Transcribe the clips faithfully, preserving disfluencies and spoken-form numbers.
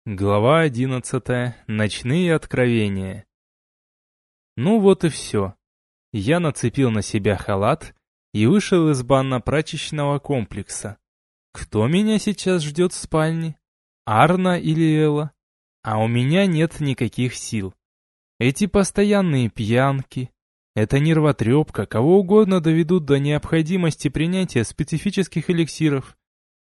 Глава одиннадцатая. Ночные откровения. Ну вот и все. Я нацепил на себя халат и вышел из банно-прачечного комплекса. Кто меня сейчас ждет в спальне? Арна или Элла? А у меня нет никаких сил. Эти постоянные пьянки, эта нервотрепка кого угодно доведут до необходимости принятия специфических эликсиров.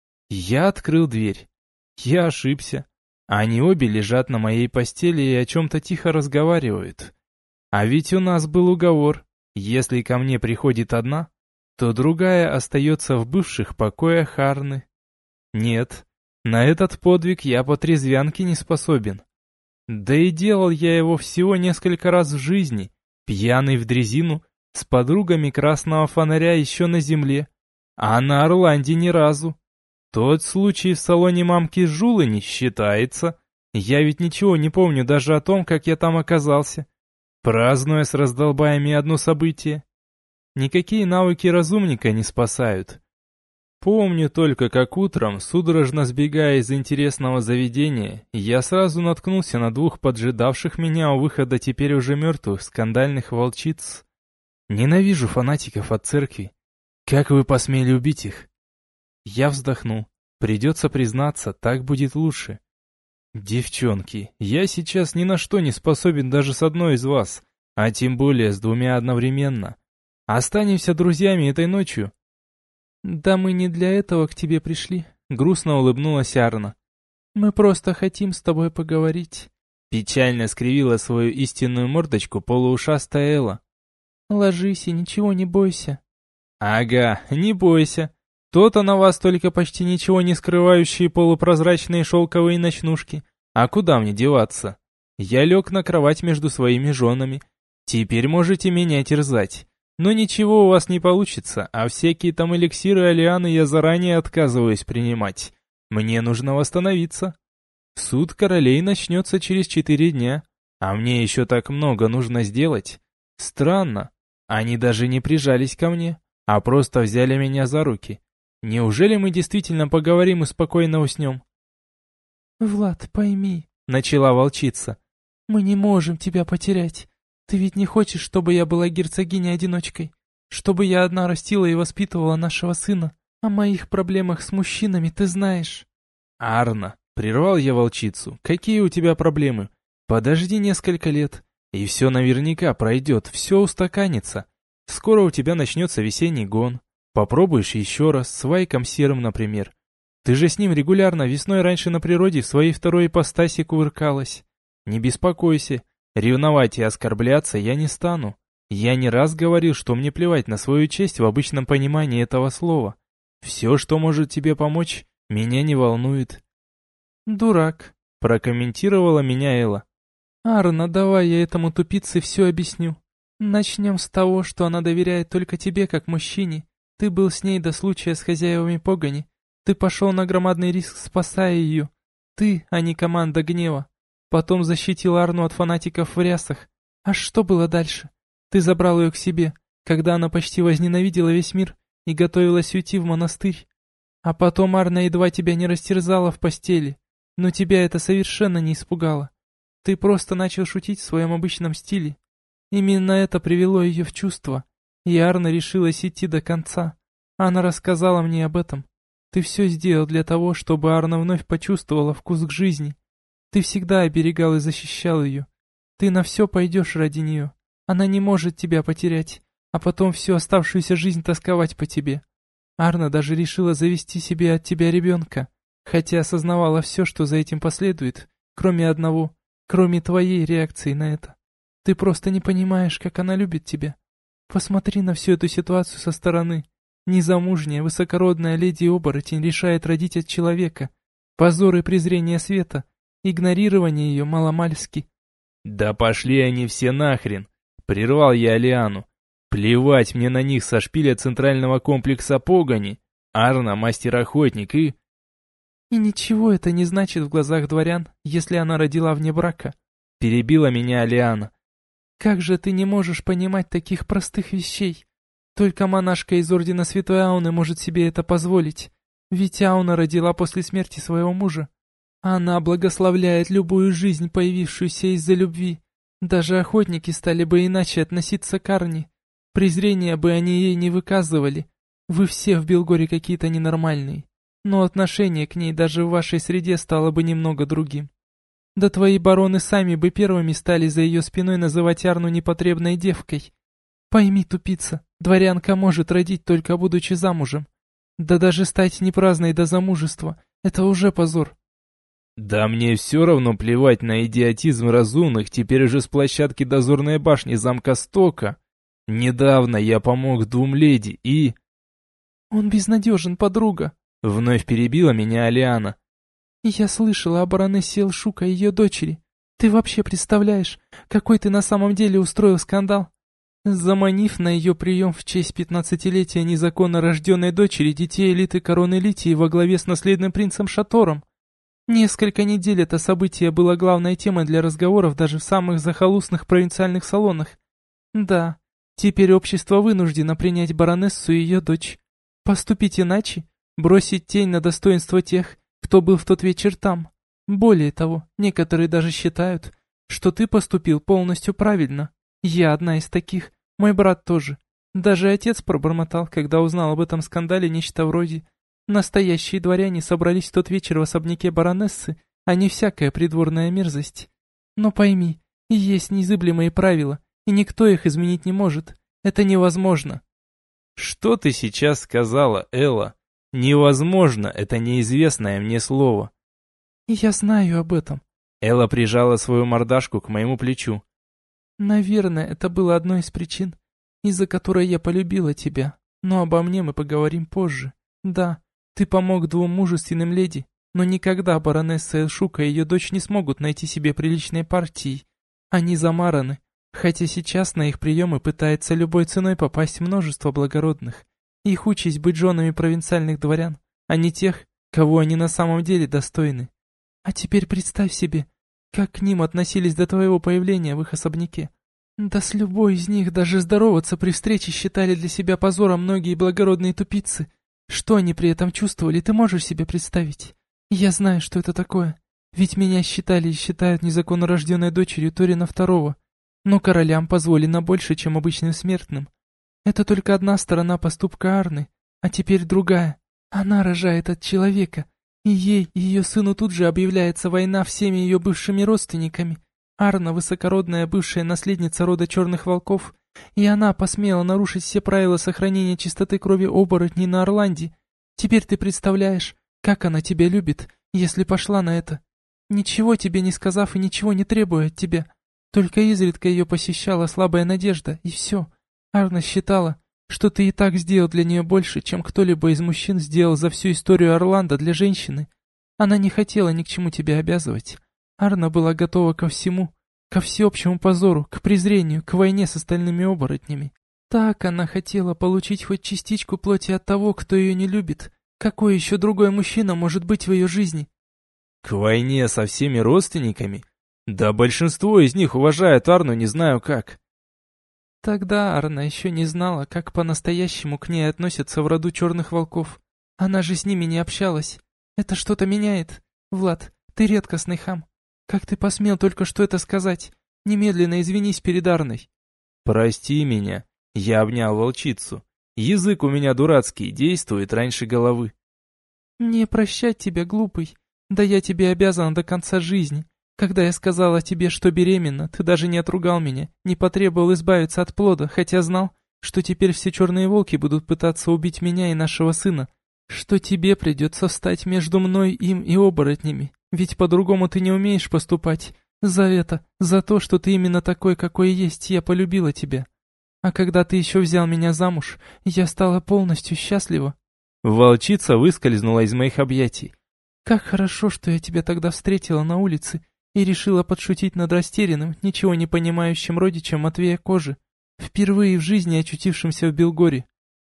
Я открыл дверь. Я ошибся. Они обе лежат на моей постели и о чем-то тихо разговаривают. А ведь у нас был уговор. Если ко мне приходит одна, то другая остается в бывших покоях Арны. Нет, на этот подвиг я по трезвянке не способен. Да и делал я его всего несколько раз в жизни, пьяный в дрезину, с подругами красного фонаря еще на земле, а на Орланде ни разу. Тот случай в салоне мамки Жулы не считается. Я ведь ничего не помню даже о том, как я там оказался, празднуя с раздолбаями одно событие. Никакие навыки разумника не спасают. Помню только, как утром, судорожно сбегая из интересного заведения, я сразу наткнулся на двух поджидавших меня у выхода теперь уже мертвых скандальных волчиц. Ненавижу фанатиков от церкви. Как вы посмели убить их? Я вздохнул. Придется признаться, так будет лучше. Девчонки, я сейчас ни на что не способен даже с одной из вас, а тем более с двумя одновременно. Останемся друзьями этой ночью. Да мы не для этого к тебе пришли, грустно улыбнулась Арна. Мы просто хотим с тобой поговорить. Печально скривила свою истинную мордочку полуушастая Элла. Ложись и ничего не бойся. Ага, не бойся. То-то на вас только почти ничего не скрывающие полупрозрачные шелковые ночнушки. А куда мне деваться? Я лег на кровать между своими женами. Теперь можете меня терзать. Но ничего у вас не получится, а всякие там эликсиры Алианы я заранее отказываюсь принимать. Мне нужно восстановиться. Суд королей начнется через четыре дня, а мне еще так много нужно сделать. Странно, они даже не прижались ко мне, а просто взяли меня за руки. Неужели мы действительно поговорим и спокойно уснем? «Влад, пойми», — начала волчица, — «мы не можем тебя потерять. Ты ведь не хочешь, чтобы я была герцогиней-одиночкой? Чтобы я одна растила и воспитывала нашего сына? О моих проблемах с мужчинами ты знаешь». «Арна», — прервал я волчицу, — «какие у тебя проблемы? Подожди несколько лет, и все наверняка пройдет, все устаканится. Скоро у тебя начнется весенний гон. Попробуешь еще раз, с Вайком Серым, например. Ты же с ним регулярно весной раньше на природе в своей второй ипостаси кувыркалась. Не беспокойся, ревновать и оскорбляться я не стану. Я не раз говорил, что мне плевать на свою честь в обычном понимании этого слова. Все, что может тебе помочь, меня не волнует». «Дурак», — прокомментировала меня Элла. «Арна, давай я этому тупице все объясню. Начнем с того, что она доверяет только тебе как мужчине. Ты был с ней до случая с хозяевами погони. Ты пошел на громадный риск, спасая ее. Ты, а не команда гнева. Потом защитил Арну от фанатиков в рясах. А что было дальше? Ты забрал ее к себе, когда она почти возненавидела весь мир и готовилась уйти в монастырь. А потом Арна едва тебя не растерзала в постели, но тебя это совершенно не испугало. Ты просто начал шутить в своем обычном стиле. Именно это привело ее в чувство. И Арна решилась идти до конца. Она рассказала мне об этом. Ты все сделал для того, чтобы Арна вновь почувствовала вкус к жизни. Ты всегда оберегал и защищал ее. Ты на все пойдешь ради нее. Она не может тебя потерять, а потом всю оставшуюся жизнь тосковать по тебе. Арна даже решила завести себе от тебя ребенка, хотя осознавала все, что за этим последует, кроме одного, кроме твоей реакции на это. Ты просто не понимаешь, как она любит тебя. Посмотри на всю эту ситуацию со стороны. Незамужняя, высокородная леди-оборотень решает родить от человека. Позор и презрение света. Игнорирование ее маломальски. «Да пошли они все нахрен!» — прервал я Алиану. «Плевать мне на них со шпиля центрального комплекса погони. Арна — мастер-охотник и...» «И ничего это не значит в глазах дворян, если она родила вне брака», — перебила меня Алиана. «Как же ты не можешь понимать таких простых вещей? Только монашка из Ордена Святой Ауны может себе это позволить. Ведь Ауна родила после смерти своего мужа. Она благословляет любую жизнь, появившуюся из-за любви. Даже охотники стали бы иначе относиться к Арне. Презрения бы они ей не выказывали. Вы все в Белгоре какие-то ненормальные. Но отношение к ней даже в вашей среде стало бы немного другим. Да твои бароны сами бы первыми стали за ее спиной называть Арну непотребной девкой. Пойми, тупица, дворянка может родить, только будучи замужем. Да даже стать непраздной до замужества — это уже позор. Да мне все равно плевать на идиотизм разумных, теперь уже с площадки дозорной башни замка Стока. Недавно я помог двум леди и... Он безнадежен, подруга. Вновь перебила меня Алиана. Я слышала о баронессе Элшука и ее дочери. Ты вообще представляешь, какой ты на самом деле устроил скандал? Заманив на ее прием в честь пятнадцатилетия незаконно рожденной дочери детей элиты короны Литии во главе с наследным принцем Шатором. Несколько недель это событие было главной темой для разговоров даже в самых захолустных провинциальных салонах. Да, теперь общество вынуждено принять баронессу и ее дочь. Поступить иначе, бросить тень на достоинство тех, кто был в тот вечер там. Более того, некоторые даже считают, что ты поступил полностью правильно. Я одна из таких, мой брат тоже. Даже отец пробормотал, когда узнал об этом скандале, нечто вроде: настоящие дворяне собрались в тот вечер в особняке баронессы, а не всякая придворная мерзость. Но пойми, есть незыблемые правила, и никто их изменить не может. Это невозможно. Что ты сейчас сказала, Элла? Невозможно, это неизвестное мне слово. Я знаю об этом. Элла прижала свою мордашку к моему плечу. Наверное, это было одной из причин, из-за которой я полюбила тебя. Но обо мне мы поговорим позже. Да, ты помог двум мужественным леди, но никогда баронесса Элшука и ее дочь не смогут найти себе приличной партии. Они замараны, хотя сейчас на их приемы пытается любой ценой попасть множество благородных. Их участь быть женами провинциальных дворян, а не тех, кого они на самом деле достойны. А теперь представь себе, как к ним относились до твоего появления в их особняке. Да с любой из них даже здороваться при встрече считали для себя позором многие благородные тупицы. Что они при этом чувствовали, ты можешь себе представить? Я знаю, что это такое. Ведь меня считали и считают незаконно рожденной дочерью Торина второго. Но королям позволено больше, чем обычным смертным. Это только одна сторона поступка Арны, а теперь другая. Она рожает от человека, и ей и ее сыну тут же объявляется война всеми ее бывшими родственниками. Арна — высокородная бывшая наследница рода черных волков, и она посмела нарушить все правила сохранения чистоты крови оборотней на Орланде. Теперь ты представляешь, как она тебя любит, если пошла на это. Ничего тебе не сказав и ничего не требуя от тебя. Только изредка ее посещала слабая надежда, и все. Арна считала, что ты и так сделал для нее больше, чем кто-либо из мужчин сделал за всю историю Орландо для женщины. Она не хотела ни к чему тебя обязывать. Арна была готова ко всему, ко всеобщему позору, к презрению, к войне с остальными оборотнями. Так она хотела получить хоть частичку плоти от того, кто ее не любит. Какой еще другой мужчина может быть в ее жизни? К войне со всеми родственниками? Да большинство из них уважают Арну, не знаю как. Тогда Арна еще не знала, как по-настоящему к ней относятся в роду черных волков. Она же с ними не общалась. Это что-то меняет. Влад, ты редкостный хам. Как ты посмел только что это сказать? Немедленно извинись перед Арной. Прости меня. Я обнял волчицу. Язык у меня дурацкий, действует раньше головы. Мне прощать тебя, глупый. Да я тебе обязан до конца жизни. Когда я сказала тебе, что беременна, ты даже не отругал меня, не потребовал избавиться от плода, хотя знал, что теперь все черные волки будут пытаться убить меня и нашего сына. Что тебе придется встать между мной, им и оборотнями. Ведь по-другому ты не умеешь поступать. За это, за то, что ты именно такой, какой есть, я полюбила тебя. А когда ты еще взял меня замуж, я стала полностью счастлива. Волчица выскользнула из моих объятий. Как хорошо, что я тебя тогда встретила на улице и решила подшутить над растерянным, ничего не понимающим родичем Матвея Кожи, впервые в жизни очутившимся в Белгоре.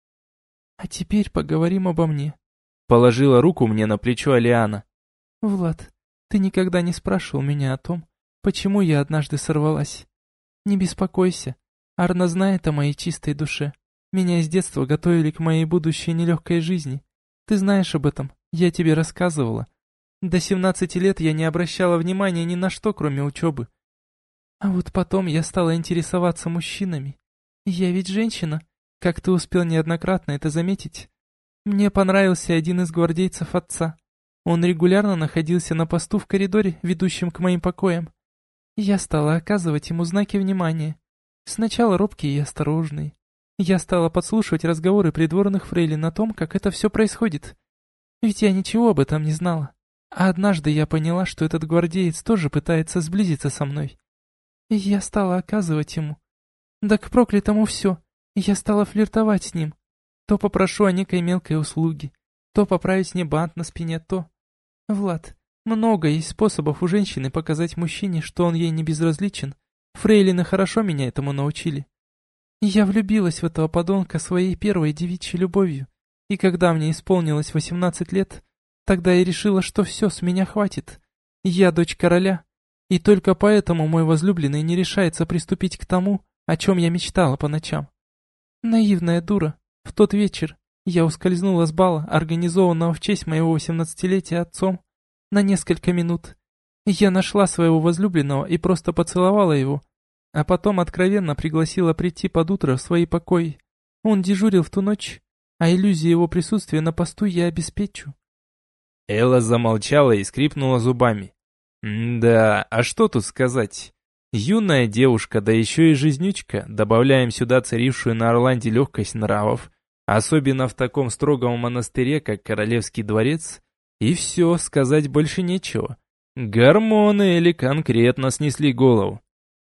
А теперь поговорим обо мне. Положила руку мне на плечо Алиана. Влад, ты никогда не спрашивал меня о том, почему я однажды сорвалась. Не беспокойся, Арна знает о моей чистой душе. Меня с детства готовили к моей будущей нелегкой жизни. Ты знаешь об этом, я тебе рассказывала. До семнадцати лет я не обращала внимания ни на что, кроме учебы. А вот потом я стала интересоваться мужчинами. Я ведь женщина, как ты успел неоднократно это заметить. Мне понравился один из гвардейцев отца. Он регулярно находился на посту в коридоре, ведущем к моим покоям. Я стала оказывать ему знаки внимания. Сначала робкие и осторожные. Я стала подслушивать разговоры придворных фрейлин о том, как это все происходит. Ведь я ничего об этом не знала. А однажды я поняла, что этот гвардеец тоже пытается сблизиться со мной. И я стала оказывать ему. Да к проклятому все. Я стала флиртовать с ним. То попрошу о некой мелкой услуге, то поправить мне бант на спине, то... Влад, много есть способов у женщины показать мужчине, что он ей не безразличен. Фрейлины хорошо меня этому научили. Я влюбилась в этого подонка своей первой девичьей любовью. И когда мне исполнилось восемнадцать лет, тогда я решила, что все, с меня хватит. Я дочь короля. И только поэтому мой возлюбленный не решается приступить к тому, о чем я мечтала по ночам. Наивная дура. В тот вечер я ускользнула с бала, организованного в честь моего восемнадцатилетия отцом, на несколько минут. Я нашла своего возлюбленного и просто поцеловала его, а потом откровенно пригласила прийти под утро в свои покои. Он дежурил в ту ночь, а иллюзию его присутствия на посту я обеспечу. Элла замолчала и скрипнула зубами. Да, а что тут сказать? Юная девушка, да еще и жизнючка, добавляем сюда царившую на Орланде легкость нравов, особенно в таком строгом монастыре, как Королевский дворец, и все, сказать больше нечего. Гормоны или конкретно снесли голову.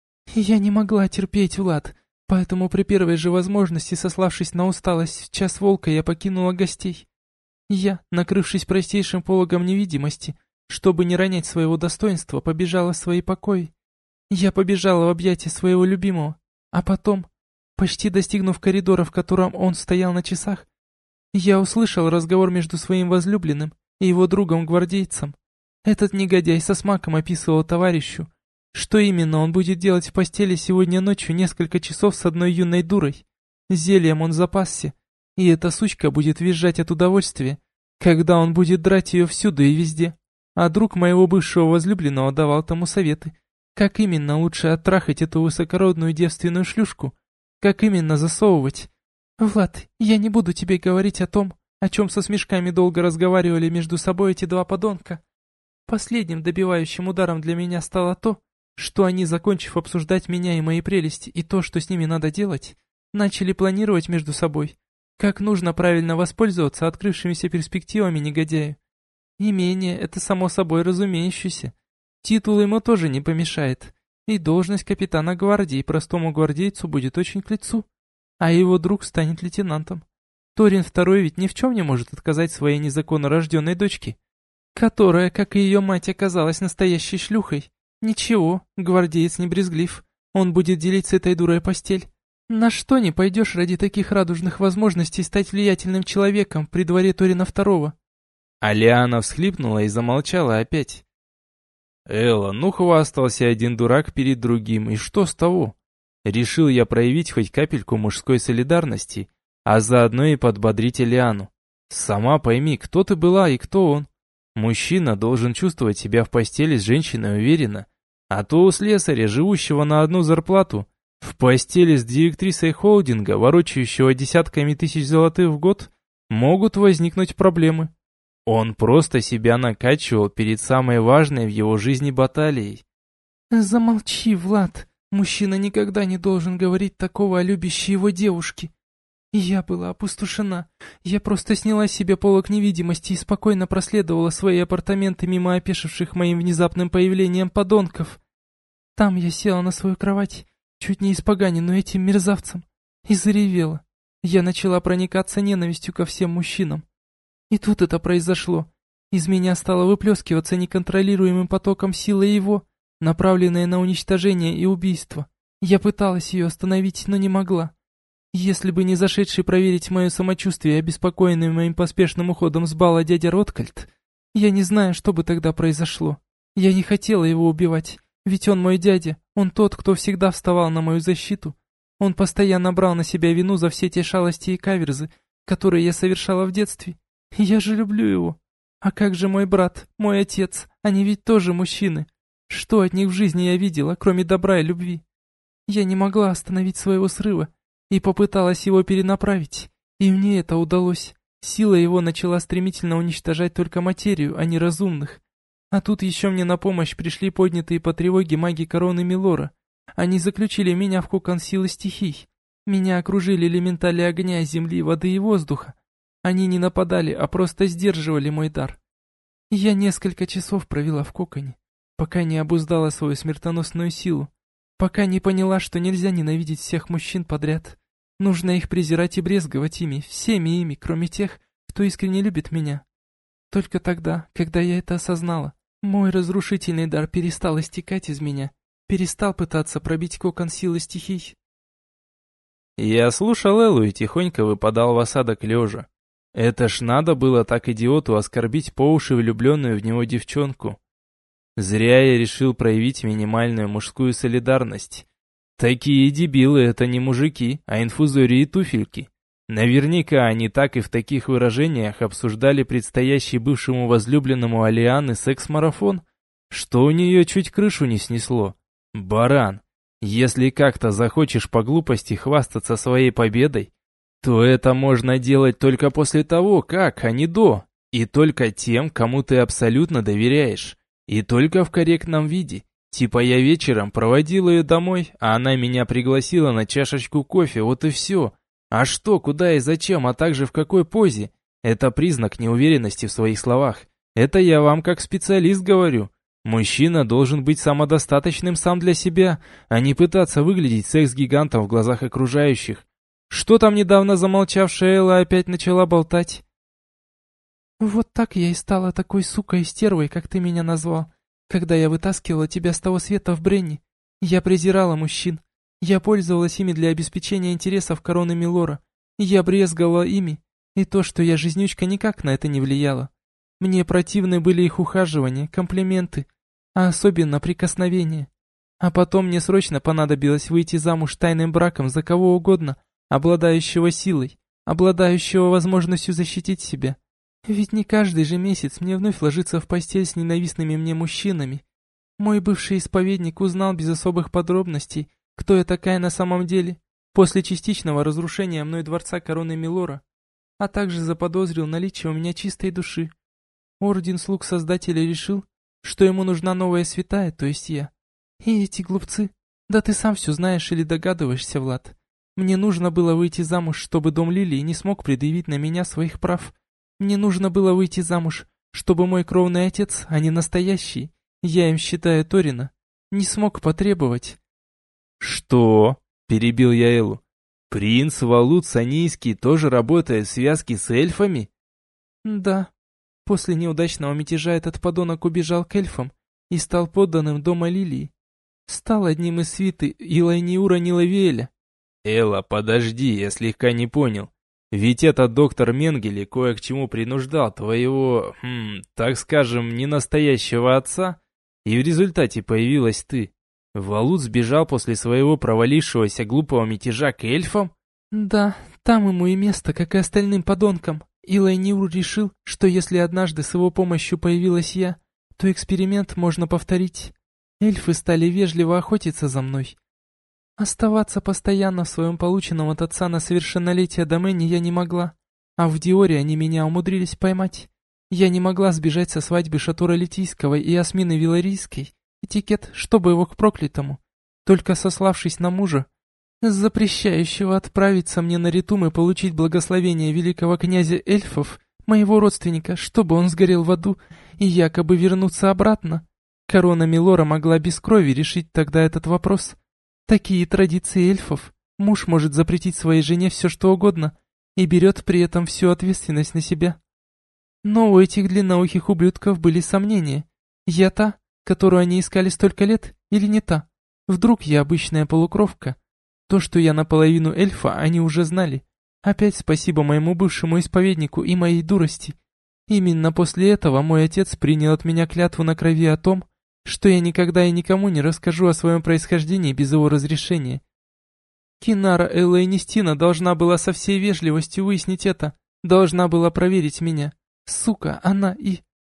Я не могла терпеть, Влад, поэтому при первой же возможности, сославшись на усталость, в час волка я покинула гостей. Я, накрывшись простейшим пологом невидимости, чтобы не ронять своего достоинства, побежала в свои покои. Я побежала в объятия своего любимого, а потом, почти достигнув коридора, в котором он стоял на часах, я услышал разговор между своим возлюбленным и его другом-гвардейцем. Этот негодяй со смаком описывал товарищу, что именно он будет делать в постели сегодня ночью несколько часов с одной юной дурой. Зельем он запасся, и эта сучка будет визжать от удовольствия, когда он будет драть ее всюду и везде. А друг моего бывшего возлюбленного давал тому советы, как именно лучше оттрахать эту высокородную девственную шлюшку, как именно засовывать. Влад, я не буду тебе говорить о том, о чем со смешками долго разговаривали между собой эти два подонка. Последним добивающим ударом для меня стало то, что они, закончив обсуждать меня и мои прелести и то, что с ними надо делать, начали планировать между собой, как нужно правильно воспользоваться открывшимися перспективами негодяю. Имение — это само собой разумеющееся. Титул ему тоже не помешает, и должность капитана гвардии простому гвардейцу будет очень к лицу, а его друг станет лейтенантом. Торин второй ведь ни в чем не может отказать своей незаконно рожденной дочке, которая, как и ее мать, оказалась настоящей шлюхой. Ничего, гвардеец не брезглив, он будет делить с этой дурой постель. На что не пойдешь ради таких радужных возможностей стать влиятельным человеком при дворе Торина второго? Алиана всхлипнула и замолчала опять. Элла, ну хвастался один дурак перед другим, и что с того? Решил я проявить хоть капельку мужской солидарности, а заодно и подбодрить Алиану. Сама пойми, кто ты была и кто он. Мужчина должен чувствовать себя в постели с женщиной уверенно, а то у слесаря, живущего на одну зарплату, в постели с директрисой холдинга, ворочающего десятками тысяч золотых в год, могут возникнуть проблемы. Он просто себя накачивал перед самой важной в его жизни баталией. Замолчи, Влад. Мужчина никогда не должен говорить такого о любящей его девушке. Я была опустошена. Я просто сняла себе полог невидимости и спокойно проследовала свои апартаменты мимо опешивших моим внезапным появлением подонков. Там я села на свою кровать, чуть не испоганенную этим мерзавцем, и заревела. Я начала проникаться ненавистью ко всем мужчинам. И тут это произошло. Из меня стало выплескиваться неконтролируемым потоком силы его, направленная на уничтожение и убийство. Я пыталась ее остановить, но не могла. Если бы не зашедший проверить мое самочувствие, обеспокоенный моим поспешным уходом с бала дядя Роткальд, я не знаю, что бы тогда произошло. Я не хотела его убивать, ведь он мой дядя, он тот, кто всегда вставал на мою защиту. Он постоянно брал на себя вину за все те шалости и каверзы, которые я совершала в детстве. Я же люблю его. А как же мой брат, мой отец? Они ведь тоже мужчины. Что от них в жизни я видела, кроме добра и любви? Я не могла остановить своего срыва и попыталась его перенаправить. И мне это удалось. Сила его начала стремительно уничтожать только материю, а не разумных. А тут еще мне на помощь пришли поднятые по тревоге маги короны Милора. Они заключили меня в кокон силы стихий. Меня окружили элементали огня, земли, воды и воздуха. Они не нападали, а просто сдерживали мой дар. Я несколько часов провела в коконе, пока не обуздала свою смертоносную силу, пока не поняла, что нельзя ненавидеть всех мужчин подряд. Нужно их презирать и брезговать ими, всеми ими, кроме тех, кто искренне любит меня. Только тогда, когда я это осознала, мой разрушительный дар перестал истекать из меня, перестал пытаться пробить кокон силы стихий. Я слушал Эллу и тихонько выпадал в осадок лежа. Это ж надо было так идиоту оскорбить по уши влюбленную в него девчонку. Зря я решил проявить минимальную мужскую солидарность. Такие дебилы — это не мужики, а инфузории и туфельки. Наверняка они так и в таких выражениях обсуждали предстоящий бывшему возлюбленному Алианы секс-марафон, что у нее чуть крышу не снесло. Баран, если как-то захочешь по глупости хвастаться своей победой, то это можно делать только после того, как, а не до, и только тем, кому ты абсолютно доверяешь, и только в корректном виде. Типа я вечером проводил ее домой, а она меня пригласила на чашечку кофе, вот и все. А что, куда и зачем, а также в какой позе? Это признак неуверенности в своих словах. Это я вам как специалист говорю. Мужчина должен быть самодостаточным сам для себя, а не пытаться выглядеть секс-гигантом в глазах окружающих. Что там недавно замолчавшая Элла опять начала болтать? Вот так я и стала такой сукой и стервой, как ты меня назвал, когда я вытаскивала тебя с того света в Бренни. Я презирала мужчин. Я пользовалась ими для обеспечения интересов короны Милора. Я брезговала ими, и то, что я жизнючка, никак на это не влияло. Мне противны были их ухаживания, комплименты, а особенно прикосновения. А потом мне срочно понадобилось выйти замуж тайным браком за кого угодно, обладающего силой, обладающего возможностью защитить себя. Ведь не каждый же месяц мне вновь ложиться в постель с ненавистными мне мужчинами. Мой бывший исповедник узнал без особых подробностей, кто я такая на самом деле, после частичного разрушения мной дворца короны Милора, а также заподозрил наличие у меня чистой души. Орден слуг Создателя решил, что ему нужна новая святая, то есть я. И эти глупцы, да ты сам все знаешь или догадываешься, Влад. Мне нужно было выйти замуж, чтобы дом Лилии не смог предъявить на меня своих прав. Мне нужно было выйти замуж, чтобы мой кровный отец, а не настоящий, я им считаю Торина, не смог потребовать. «Что?» – перебил я Эллу. «Принц Валут Санийский тоже работает в связке с эльфами?» «Да. После неудачного мятежа этот подонок убежал к эльфам и стал подданным дома Лилии. Стал одним из свиты Илайниура Нилавиэля». «Элла, подожди, я слегка не понял. Ведь этот доктор Менгеле кое к чему принуждал твоего, хм, так скажем, ненастоящего отца, и в результате появилась ты. Валут сбежал после своего провалившегося глупого мятежа к эльфам?» «Да, там ему и место, как и остальным подонкам. Илайниур решил, что если однажды с его помощью появилась я, то эксперимент можно повторить. Эльфы стали вежливо охотиться за мной. Оставаться постоянно в своем полученном от отца на совершеннолетие домене я не могла, а в Диоре они меня умудрились поймать. Я не могла сбежать со свадьбы Шатура Литийского и Асмины Виларийской, этикет, чтобы его к проклятому, только сославшись на мужа, запрещающего отправиться мне на Ритум и получить благословение великого князя эльфов, моего родственника, чтобы он сгорел в аду и якобы вернуться обратно. Корона Милора могла без крови решить тогда этот вопрос. Такие традиции эльфов. Муж может запретить своей жене все что угодно и берет при этом всю ответственность на себя. Но у этих длинноухих ублюдков были сомнения. Я та, которую они искали столько лет, или не та? Вдруг я обычная полукровка? То, что я наполовину эльфа, они уже знали. Опять спасибо моему бывшему исповеднику и моей дурости. Именно после этого мой отец принял от меня клятву на крови о том, что я никогда и никому не расскажу о своем происхождении без его разрешения. Кинара Эллайнистина должна была со всей вежливостью выяснить это, должна была проверить меня. Сука, она и...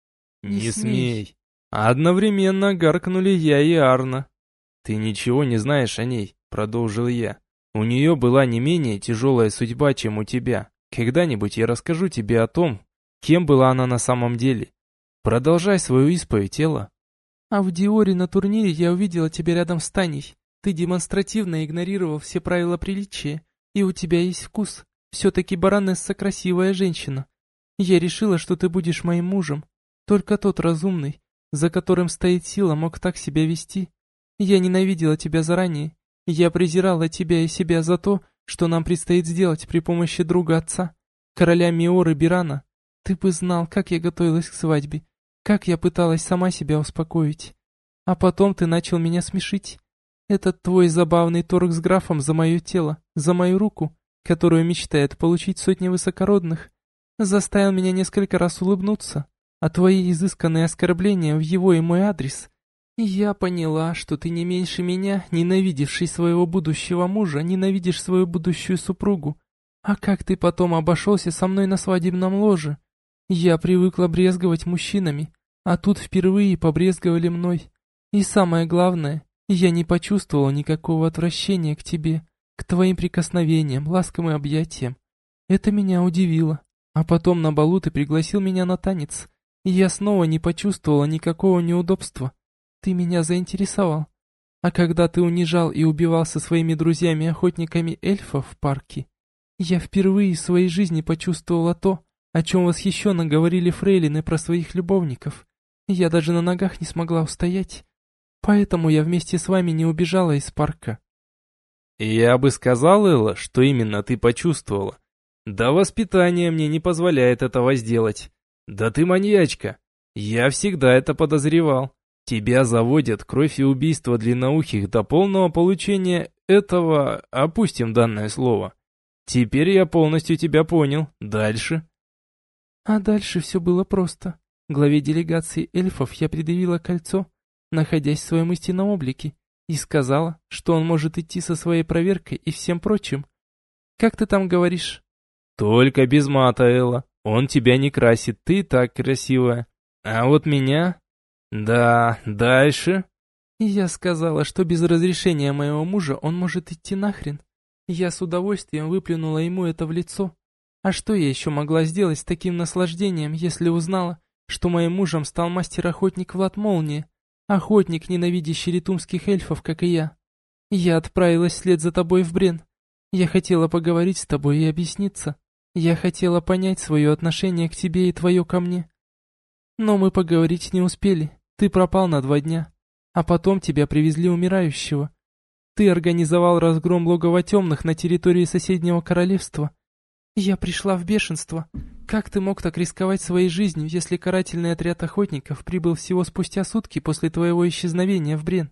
«Не смей!» А одновременно гаркнули я и Арна. «Ты ничего не знаешь о ней», — продолжил я. «У нее была не менее тяжелая судьба, чем у тебя. Когда-нибудь я расскажу тебе о том, кем была она на самом деле. Продолжай свою исповедь, тело». «А в Диоре на турнире я увидела тебя рядом с Таней. Ты демонстративно игнорировал все правила приличия, и у тебя есть вкус. Все-таки баронесса красивая женщина. Я решила, что ты будешь моим мужем. Только тот разумный, за которым стоит сила, мог так себя вести. Я ненавидела тебя заранее. Я презирала тебя и себя за то, что нам предстоит сделать при помощи друга отца, короля Миоры Бирана. Ты бы знал, как я готовилась к свадьбе, как я пыталась сама себя успокоить. А потом ты начал меня смешить. Этот твой забавный торг с графом за мое тело, за мою руку, которую мечтает получить сотни высокородных, заставил меня несколько раз улыбнуться, а твои изысканные оскорбления в его и мой адрес. Я поняла, что ты не меньше меня, ненавидевший своего будущего мужа, ненавидишь свою будущую супругу. А как ты потом обошелся со мной на свадебном ложе? Я привыкла брезговать мужчинами, а тут впервые побрезговали мной. И самое главное, я не почувствовала никакого отвращения к тебе, к твоим прикосновениям, ласкам и объятиям. Это меня удивило. А потом на балу ты пригласил меня на танец, и я снова не почувствовала никакого неудобства. Ты меня заинтересовал. А когда ты унижал и убивал со своими друзьями-охотниками эльфов в парке, я впервые в своей жизни почувствовала то, о чем восхищенно говорили фрейлины про своих любовников. Я даже на ногах не смогла устоять. Поэтому я вместе с вами не убежала из парка. Я бы сказал, Элла, что именно ты почувствовала. Да воспитание мне не позволяет этого сделать. Да ты маньячка. Я всегда это подозревал. Тебя заводят кровь и убийство длинноухих до полного получения этого, опустим данное слово. Теперь я полностью тебя понял. Дальше. А дальше все было просто. Главе делегации эльфов я предъявила кольцо, находясь в своем истинном облике, и сказала, что он может идти со своей проверкой и всем прочим. Как ты там говоришь? Только без мата, Элла. Он тебя не красит, ты и так красивая. А вот меня... Да, дальше. И я сказала, что без разрешения моего мужа он может идти нахрен. Я с удовольствием выплюнула ему это в лицо. А что я еще могла сделать с таким наслаждением, если узнала, что моим мужем стал мастер-охотник Влад Молния, охотник, ненавидящий ритумских эльфов, как и я. Я отправилась вслед за тобой в Брен. Я хотела поговорить с тобой и объясниться. Я хотела понять свое отношение к тебе и твое ко мне. Но мы поговорить не успели. Ты пропал на два дня. А потом тебя привезли умирающего. Ты организовал разгром логова темных на территории соседнего королевства. Я пришла в бешенство. Как ты мог так рисковать своей жизнью, если карательный отряд охотников прибыл всего спустя сутки после твоего исчезновения в Брен?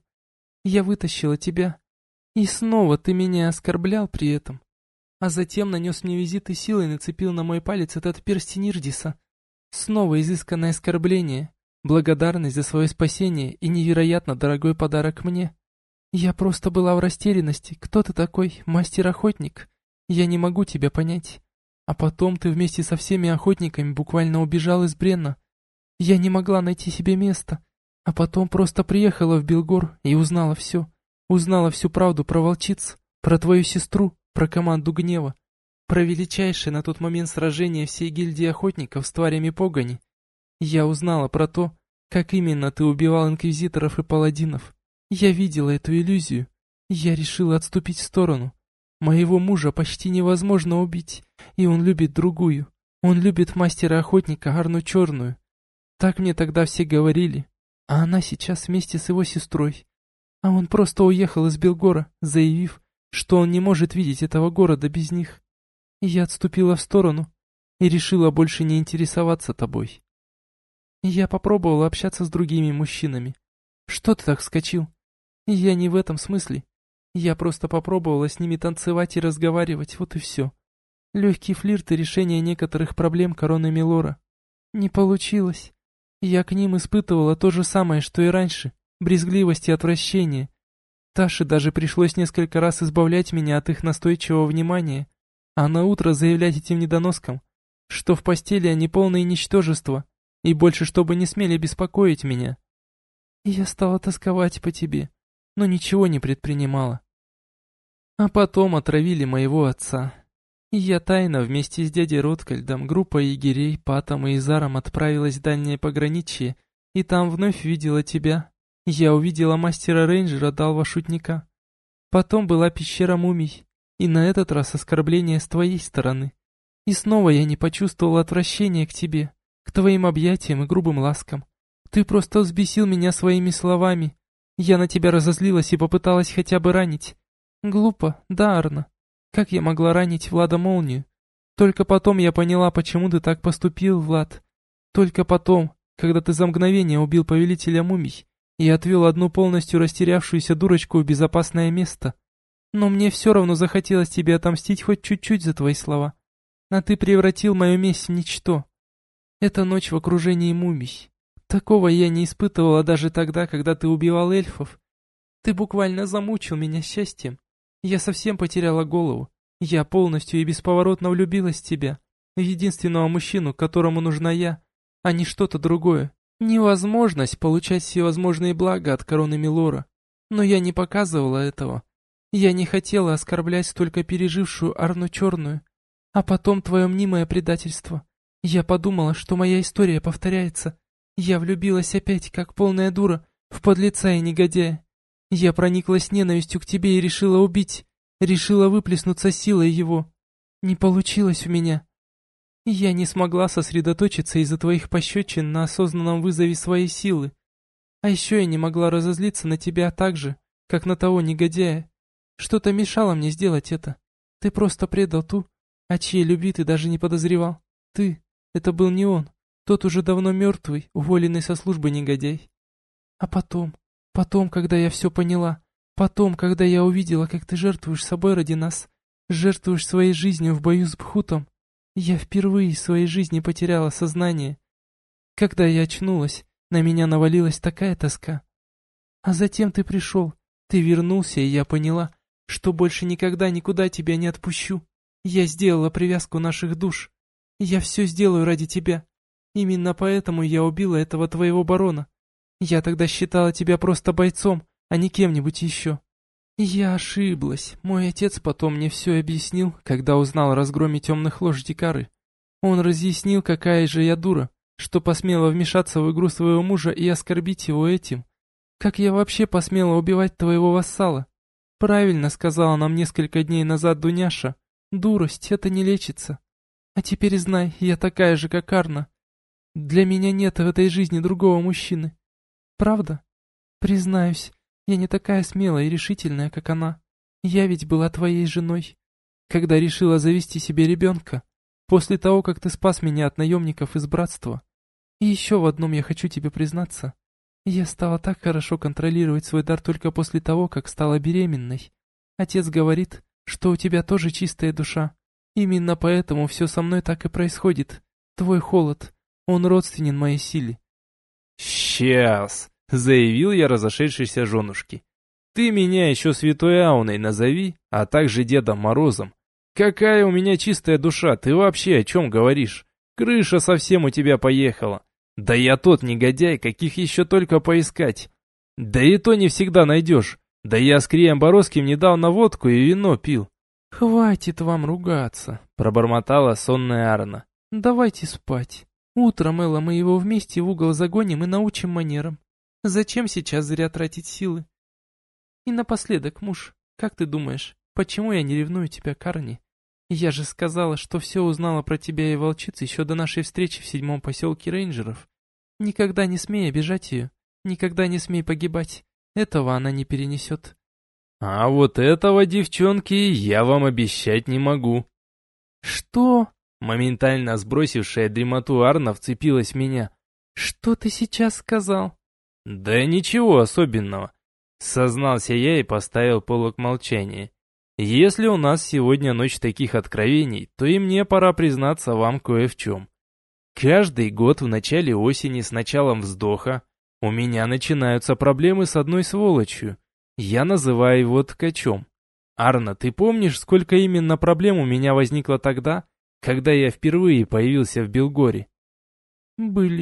Я вытащила тебя. И снова ты меня оскорблял при этом. А затем нанес мне визит и силой нацепил на мой палец этот перстень Ирдиса. Снова изысканное оскорбление, благодарность за свое спасение и невероятно дорогой подарок мне. Я просто была в растерянности. Кто ты такой, мастер-охотник? Я не могу тебя понять. А потом ты вместе со всеми охотниками буквально убежал из Бренна. Я не могла найти себе места. А потом просто приехала в Белгор и узнала все. Узнала всю правду про волчиц, про твою сестру, про команду гнева, про величайшее на тот момент сражение всей гильдии охотников с тварями погони. Я узнала про то, как именно ты убивал инквизиторов и паладинов. Я видела эту иллюзию. Я решила отступить в сторону. Моего мужа почти невозможно убить, и он любит другую. Он любит мастера-охотника Арну Черную. Так мне тогда все говорили. А она сейчас вместе с его сестрой. А он просто уехал из Белгора, заявив, что он не может видеть этого города без них. Я отступила в сторону и решила больше не интересоваться тобой. Я попробовала общаться с другими мужчинами. Что ты так вскочил? Я не в этом смысле. Я просто попробовала с ними танцевать и разговаривать, вот и все. Легкий флирт и решение некоторых проблем короны Милора. Не получилось. Я к ним испытывала то же самое, что и раньше. Брезгливость и отвращение. Таше даже пришлось несколько раз избавлять меня от их настойчивого внимания, а на утро заявлять этим недоноскам, что в постели они полные ничтожества, и больше чтобы не смели беспокоить меня. Я стала тосковать по тебе, но ничего не предпринимала. А потом отравили моего отца. И я тайно вместе с дядей Роткальдом, группой егерей, Патом и Изаром отправилась в дальнее пограничье, и там вновь видела тебя. Я увидела мастера-рейнджера Далва Шутника. Потом была пещера мумий, и на этот раз оскорбление с твоей стороны. И снова я не почувствовала отвращения к тебе, к твоим объятиям и грубым ласкам. Ты просто взбесил меня своими словами. Я на тебя разозлилась и попыталась хотя бы ранить. Глупо, да, Арна? Как я могла ранить Влада Молнию? Только потом я поняла, почему ты так поступил, Влад. Только потом, когда ты за мгновение убил повелителя мумий и отвел одну полностью растерявшуюся дурочку в безопасное место. Но мне все равно захотелось тебе отомстить хоть чуть-чуть за твои слова. А ты превратил мою месть в ничто. Это ночь в окружении мумий. Такого я не испытывала даже тогда, когда ты убивал эльфов. Ты буквально замучил меня счастьем. Я совсем потеряла голову. Я полностью и бесповоротно влюбилась в тебя, в единственного мужчину, которому нужна я, а не что-то другое. Невозможность получать всевозможные блага от короны Милора. Но я не показывала этого. Я не хотела оскорблять только пережившую Арну Черную. А потом твое мнимое предательство. Я подумала, что моя история повторяется. Я влюбилась опять, как полная дура, в подлеца и негодяя. Я прониклась ненавистью к тебе и решила убить, решила выплеснуться силой его. Не получилось у меня. Я не смогла сосредоточиться из-за твоих пощечин на осознанном вызове своей силы. А еще я не могла разозлиться на тебя так же, как на того негодяя. Что-то мешало мне сделать это. Ты просто предал ту, о чьей любви ты даже не подозревал. Ты, это был не он, тот уже давно мертвый, уволенный со службы негодяй. А потом... Потом, когда я все поняла, потом, когда я увидела, как ты жертвуешь собой ради нас, жертвуешь своей жизнью в бою с Бхутом, я впервые в своей жизни потеряла сознание. Когда я очнулась, на меня навалилась такая тоска. А затем ты пришел, ты вернулся, и я поняла, что больше никогда никуда тебя не отпущу. Я сделала привязку наших душ. Я все сделаю ради тебя. Именно поэтому я убила этого твоего барона. Я тогда считала тебя просто бойцом, а не кем-нибудь еще. Я ошиблась. Мой отец потом мне все объяснил, когда узнал о разгроме темных лож Дикары. Он разъяснил, какая же я дура, что посмела вмешаться в игру своего мужа и оскорбить его этим. Как я вообще посмела убивать твоего вассала? Правильно сказала нам несколько дней назад Дуняша. Дурость, это не лечится. А теперь знай, я такая же, как Арна. Для меня нет в этой жизни другого мужчины. Правда? Признаюсь, я не такая смелая и решительная, как она. Я ведь была твоей женой, когда решила завести себе ребенка, после того, как ты спас меня от наемников из братства. И еще в одном я хочу тебе признаться. Я стала так хорошо контролировать свой дар только после того, как стала беременной. Отец говорит, что у тебя тоже чистая душа. Именно поэтому все со мной так и происходит. Твой холод, он родственен моей силе. «Сейчас!» — заявил я разошедшейся женушке. «Ты меня еще святой Ауной назови, а также Дедом Морозом. Какая у меня чистая душа, ты вообще о чем говоришь? Крыша совсем у тебя поехала. Да я тот негодяй, каких еще только поискать. Да и то не всегда найдешь. Да я с Крием Боровским недавно водку и вино пил». «Хватит вам ругаться», — пробормотала сонная Арна. «Давайте спать. Утром, Элла, мы его вместе в угол загоним и научим манерам. Зачем сейчас зря тратить силы? И напоследок, муж, как ты думаешь, почему я не ревную тебя к Арне? Я же сказала, что все узнала про тебя и волчиц еще до нашей встречи в седьмом поселке рейнджеров. Никогда не смей обижать ее, никогда не смей погибать. Этого она не перенесет». «А вот этого, девчонки, я вам обещать не могу». «Что?» Моментально сбросившая дремоту Арна вцепилась в меня. «Что ты сейчас сказал?» «Да ничего особенного», — сознался я и поставил полок молчания. «Если у нас сегодня ночь таких откровений, то и мне пора признаться вам кое в чем. Каждый год в начале осени с началом вздоха у меня начинаются проблемы с одной сволочью. Я называю его ткачом. Арна, ты помнишь, сколько именно проблем у меня возникло тогда, когда я впервые появился в Белгоре?» «Были.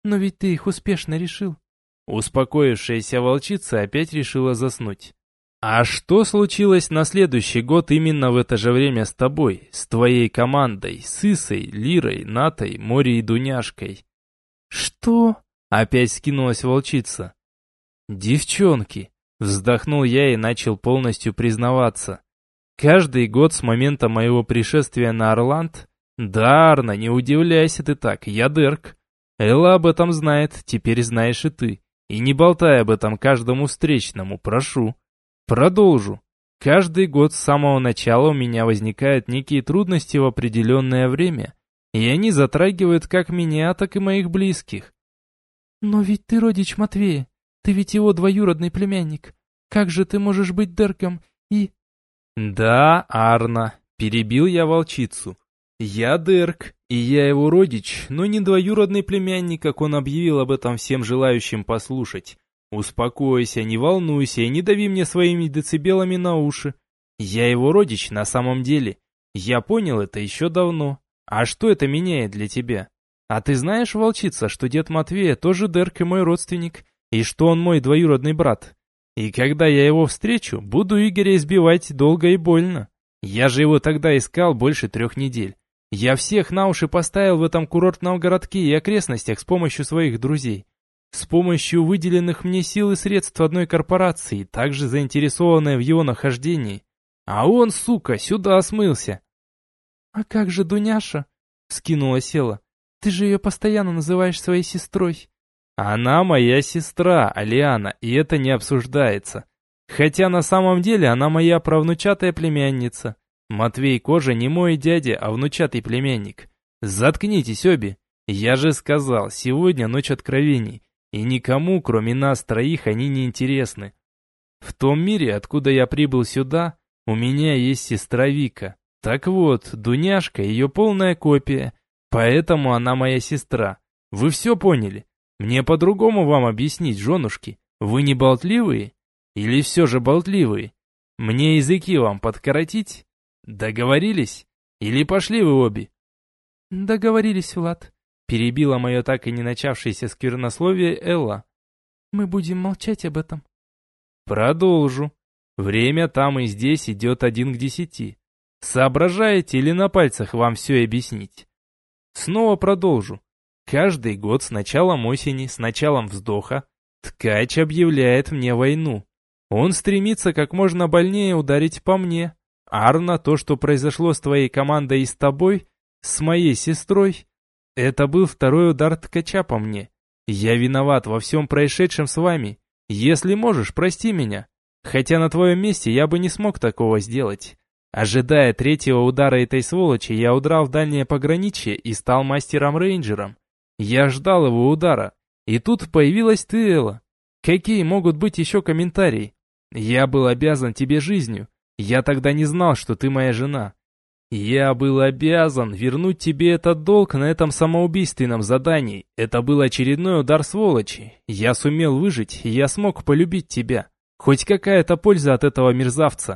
Но ведь ты их успешно решил. Успокоившаяся волчица опять решила заснуть. А что случилось на следующий год именно в это же время с тобой, с твоей командой, с Исой, Лирой, Натой, Мори и Дуняшкой? Что? Опять скинулась волчица. Девчонки, вздохнул я и начал полностью признаваться. Каждый год с момента моего пришествия на Орланд... Да, Арна, не удивляйся ты так, я Дерк. Элла об этом знает, теперь знаешь и ты. И не болтай об этом каждому встречному, прошу. Продолжу. Каждый год с самого начала у меня возникают некие трудности в определенное время, и они затрагивают как меня, так и моих близких. Но ведь ты родич Матвея, ты ведь его двоюродный племянник. Как же ты можешь быть Дерком и... Да, Арна, перебил я волчицу. Я Дерк, и я его родич, но не двоюродный племянник, как он объявил об этом всем желающим послушать. Успокойся, не волнуйся и не дави мне своими децибелами на уши. Я его родич на самом деле. Я понял это еще давно. А что это меняет для тебя? А ты знаешь, волчица, что дед Матвея тоже Дерк и мой родственник, и что он мой двоюродный брат? И когда я его встречу, буду Игоря избивать долго и больно. Я же его тогда искал больше трех недель. Я всех на уши поставил в этом курортном городке и окрестностях с помощью своих друзей. С помощью выделенных мне сил и средств одной корпорации, также заинтересованной в его нахождении. А он, сука, сюда смылся. «А как же Дуняша?» — вскинула Села. «Ты же ее постоянно называешь своей сестрой». «Она моя сестра, Алиана, и это не обсуждается. Хотя на самом деле она моя правнучатая племянница. Матвей Кожа не мой дядя, а внучатый племянник. Заткнитесь обе. Я же сказал, сегодня ночь откровений. И никому, кроме нас троих, они не интересны. В том мире, откуда я прибыл сюда, у меня есть сестра Вика. Так вот, Дуняшка ее полная копия, поэтому она моя сестра. Вы все поняли? Мне по-другому вам объяснить, женушки. Вы не болтливые? Или все же болтливые? Мне языки вам подкоротить? Договорились? Или пошли вы обе? Договорились, Влад. Перебила мое так и не начавшееся сквернословие Элла. Мы будем молчать об этом. Продолжу. Время там и здесь идет один к десяти. Соображаете или на пальцах вам все объяснить? Снова продолжу. Каждый год с началом осени, с началом вздоха, ткач объявляет мне войну. Он стремится как можно больнее ударить по мне. Арна, то, что произошло с твоей командой и с тобой, с моей сестрой, это был второй удар ткача по мне. Я виноват во всем происшедшем с вами. Если можешь, прости меня. Хотя на твоем месте я бы не смог такого сделать. Ожидая третьего удара этой сволочи, я удрал в дальнее пограничье и стал мастером-рейнджером. Я ждал его удара. И тут появилась ты, Элла. Какие могут быть еще комментарии? Я был обязан тебе жизнью. Я тогда не знал, что ты моя жена. Я был обязан вернуть тебе этот долг на этом самоубийственном задании. Это был очередной удар сволочи. Я сумел выжить, и я смог полюбить тебя. Хоть какая-то польза от этого мерзавца.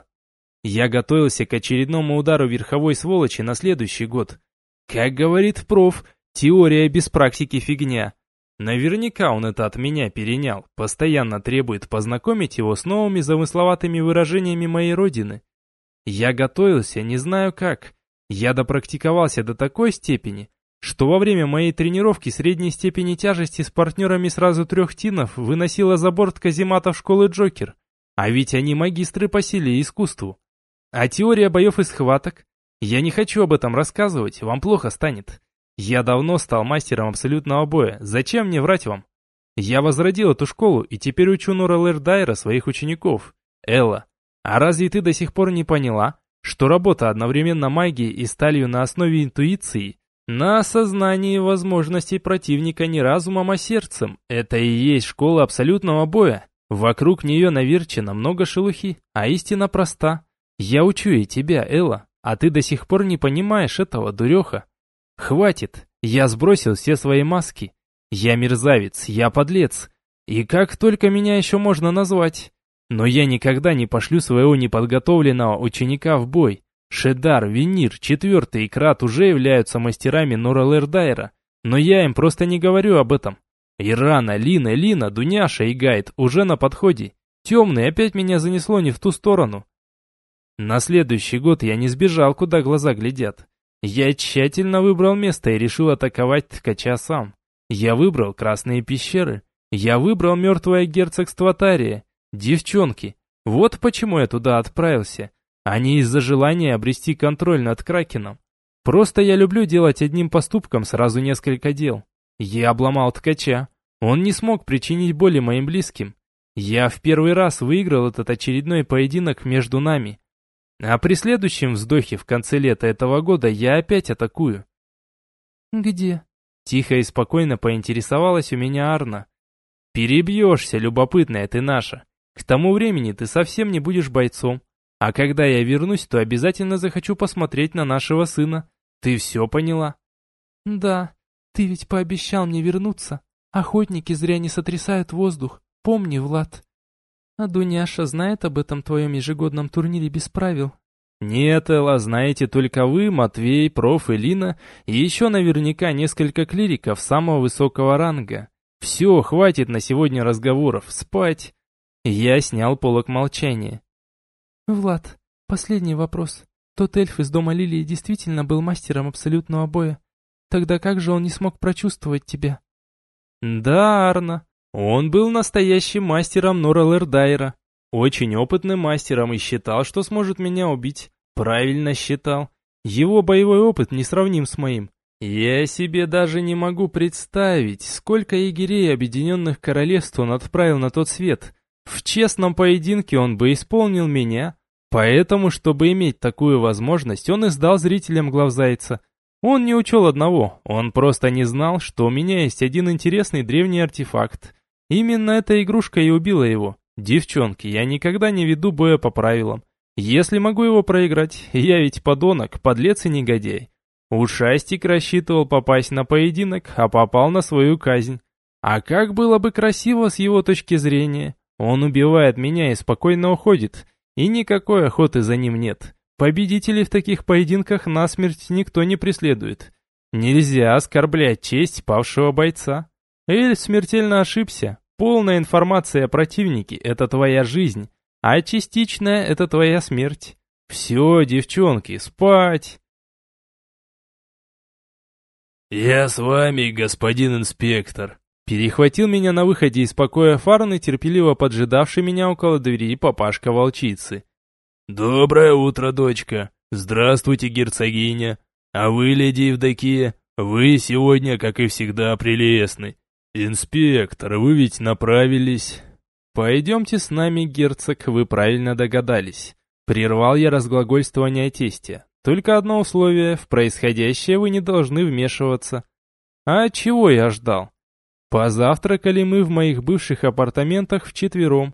Я готовился к очередному удару верховой сволочи на следующий год. Как говорит проф, теория без практики фигня. Наверняка он это от меня перенял, постоянно требует познакомить его с новыми замысловатыми выражениями моей родины. Я готовился, не знаю как. Я допрактиковался до такой степени, что во время моей тренировки средней степени тяжести с партнерами сразу трех тинов выносила за борт казематов школы Джокер. А ведь они магистры по силе и искусству. А теория боев и схваток? Я не хочу об этом рассказывать, вам плохо станет. Я давно стал мастером абсолютного боя, зачем мне врать вам? Я возродил эту школу и теперь учу Нора Лердайра своих учеников. Элла, а разве ты до сих пор не поняла, что работа одновременно магией и сталью на основе интуиции, на осознании возможностей противника не разумом, а сердцем, это и есть школа абсолютного боя? Вокруг нее наверчено много шелухи, а истина проста. Я учу и тебя, Элла, а ты до сих пор не понимаешь этого, дуреха. Хватит, я сбросил все свои маски. Я мерзавец, я подлец. И как только меня еще можно назвать? Но я никогда не пошлю своего неподготовленного ученика в бой. Шедар, Венир, Четвертый и Крат уже являются мастерами Нора Лердайра, но я им просто не говорю об этом. Ирана, Лина, Лина, Дуняша и Гайд уже на подходе. Темный, опять меня занесло не в ту сторону. На следующий год я не сбежал, куда глаза глядят. Я тщательно выбрал место и решил атаковать ткача сам. Я выбрал Красные пещеры. Я выбрал мертвое герцогство Тария. Девчонки. Вот почему я туда отправился. А не из-за желания обрести контроль над Кракеном. Просто я люблю делать одним поступком сразу несколько дел. Я обломал ткача. Он не смог причинить боли моим близким. Я в первый раз выиграл этот очередной поединок между нами. А при следующем вздохе в конце лета этого года я опять атакую. «Где?» Тихо и спокойно поинтересовалась у меня Арна. «Перебьешься, любопытная ты наша. К тому времени ты совсем не будешь бойцом. А когда я вернусь, то обязательно захочу посмотреть на нашего сына. Ты все поняла?» «Да, ты ведь пообещал мне вернуться. Охотники зря не сотрясают воздух. Помни, Влад. А Дуняша знает об этом твоем ежегодном турнире без правил?» «Нет, Элла, знаете только вы, Матвей, проф и Лина, и еще наверняка несколько клириков самого высокого ранга. Все, хватит на сегодня разговоров, спать». Я снял полог молчания. «Влад, последний вопрос. Тот эльф из дома Лилии действительно был мастером абсолютного боя. Тогда как же он не смог прочувствовать тебя?» «Да, Арна, он был настоящим мастером Норрелэрдайра. Очень опытным мастером и считал, что сможет меня убить. Правильно считал. Его боевой опыт не сравним с моим. Я себе даже не могу представить, сколько егерей Объединенных Королевств он отправил на тот свет. В честном поединке он бы исполнил меня. Поэтому, чтобы иметь такую возможность, он и сдал зрителям главзайца. Он не учел одного, он просто не знал, что у меня есть один интересный древний артефакт. Именно эта игрушка и убила его. Девчонки, я никогда не веду боя по правилам. Если могу его проиграть, я ведь подонок, подлец и негодяй. Ушастик рассчитывал попасть на поединок, а попал на свою казнь. А как было бы красиво с его точки зрения. Он убивает меня и спокойно уходит, и никакой охоты за ним нет. Победителей в таких поединках насмерть никто не преследует. Нельзя оскорблять честь павшего бойца. Эль смертельно ошибся. Полная информация о противнике – это твоя жизнь, а частичная – это твоя смерть. Все, девчонки, спать. «Я с вами, господин инспектор», – перехватил меня на выходе из покоя Фарн, терпеливо поджидавший меня около двери папашка-волчицы. «Доброе утро, дочка. Здравствуйте, герцогиня. А вы, леди Евдокия, вы сегодня, как и всегда, прелестны. Инспектор, вы ведь направились...» «Пойдемте с нами, герцог, вы правильно догадались». Прервал я разглагольствование о тесте. Только одно условие, в происходящее вы не должны вмешиваться. А чего я ждал? Позавтракали мы в моих бывших апартаментах вчетвером.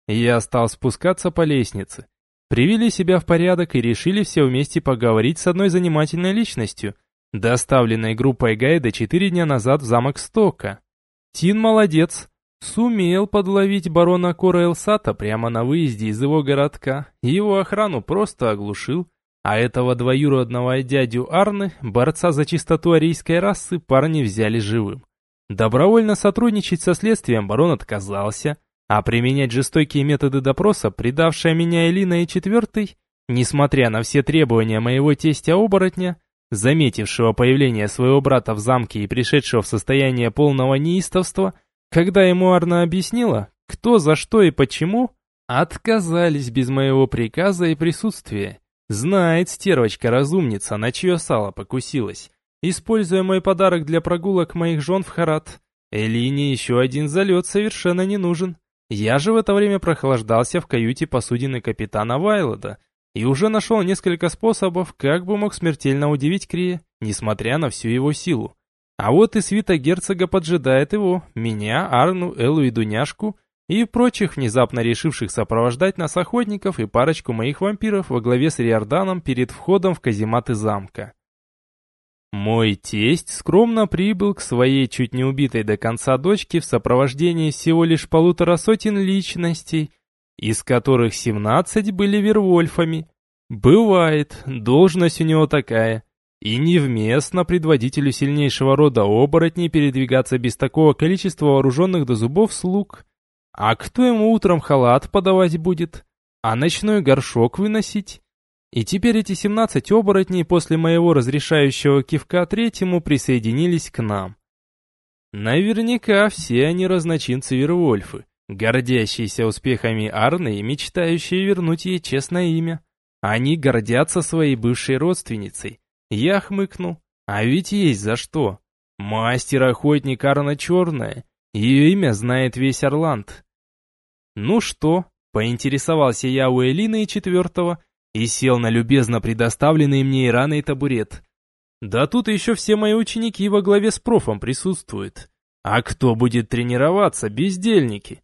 Я стал спускаться по лестнице. Привели себя в порядок и решили все вместе поговорить с одной занимательной личностью, доставленной группой Гайда четыре дня назад в замок Стока. Тин молодец, сумел подловить барона Кора Элсата прямо на выезде из его городка, и его охрану просто оглушил, а этого двоюродного дядю Арны, борца за чистоту арийской расы, парни взяли живым. Добровольно сотрудничать со следствием барон отказался, а применять жестокие методы допроса, предавшая меня Элина и четвертый, несмотря на все требования моего тестя-оборотня, заметившего появление своего брата в замке и пришедшего в состояние полного неистовства, когда ему Арна объяснила, кто, за что и почему, отказались без моего приказа и присутствия. Знает стервочка-разумница, на чье сало покусилась, используя мой подарок для прогулок моих жен в Харат. Элине еще один залет совершенно не нужен. Я же в это время прохлаждался в каюте посудины капитана Вайлода и уже нашел несколько способов, как бы мог смертельно удивить Крия, несмотря на всю его силу. А вот и свита герцога поджидает его, меня, Арну, Эллу и Дуняшку, и прочих внезапно решивших сопровождать нас охотников и парочку моих вампиров во главе с Риорданом перед входом в казематы замка. Мой тесть скромно прибыл к своей чуть не убитой до конца дочке в сопровождении всего лишь полутора сотен личностей, из которых семнадцать были вервольфами. Бывает, должность у него такая. И невместно предводителю сильнейшего рода оборотней передвигаться без такого количества вооруженных до зубов слуг. А кто ему утром халат подавать будет? А ночной горшок выносить? И теперь эти семнадцать оборотней после моего разрешающего кивка третьему присоединились к нам. Наверняка все они разночинцы Вервольфы, гордящиеся успехами Арны и мечтающие вернуть ей честное имя. Они гордятся своей бывшей родственницей. Я хмыкнул. А ведь есть за что. Мастер-охотник Арна Черная. Ее имя знает весь Орланд. Ну что, поинтересовался я у Элины и четвертого и сел на любезно предоставленный мне Ираной табурет. Да тут еще все мои ученики во главе с профом присутствуют. А кто будет тренироваться, бездельники?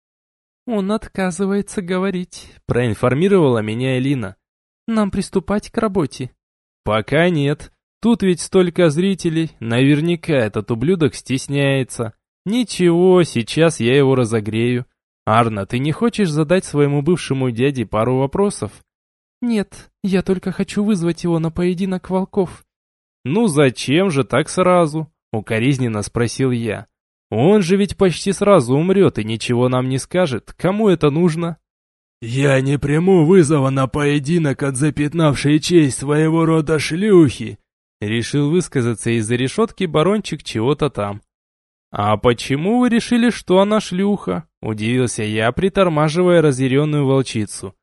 Он отказывается говорить, проинформировала меня Элина. Нам приступать к работе. Пока нет. Тут ведь столько зрителей, наверняка этот ублюдок стесняется. Ничего, сейчас я его разогрею. Арна, ты не хочешь задать своему бывшему дяде пару вопросов? Нет, я только хочу вызвать его на поединок волков. Ну зачем же так сразу? Укоризненно спросил я. Он же ведь почти сразу умрет и ничего нам не скажет. Кому это нужно? «Я не приму вызова на поединок от запятнавшей честь своего рода шлюхи», решил высказаться из-за решетки барончик чего-то там. «А почему вы решили, что она шлюха?» – удивился я, притормаживая разъяренную волчицу.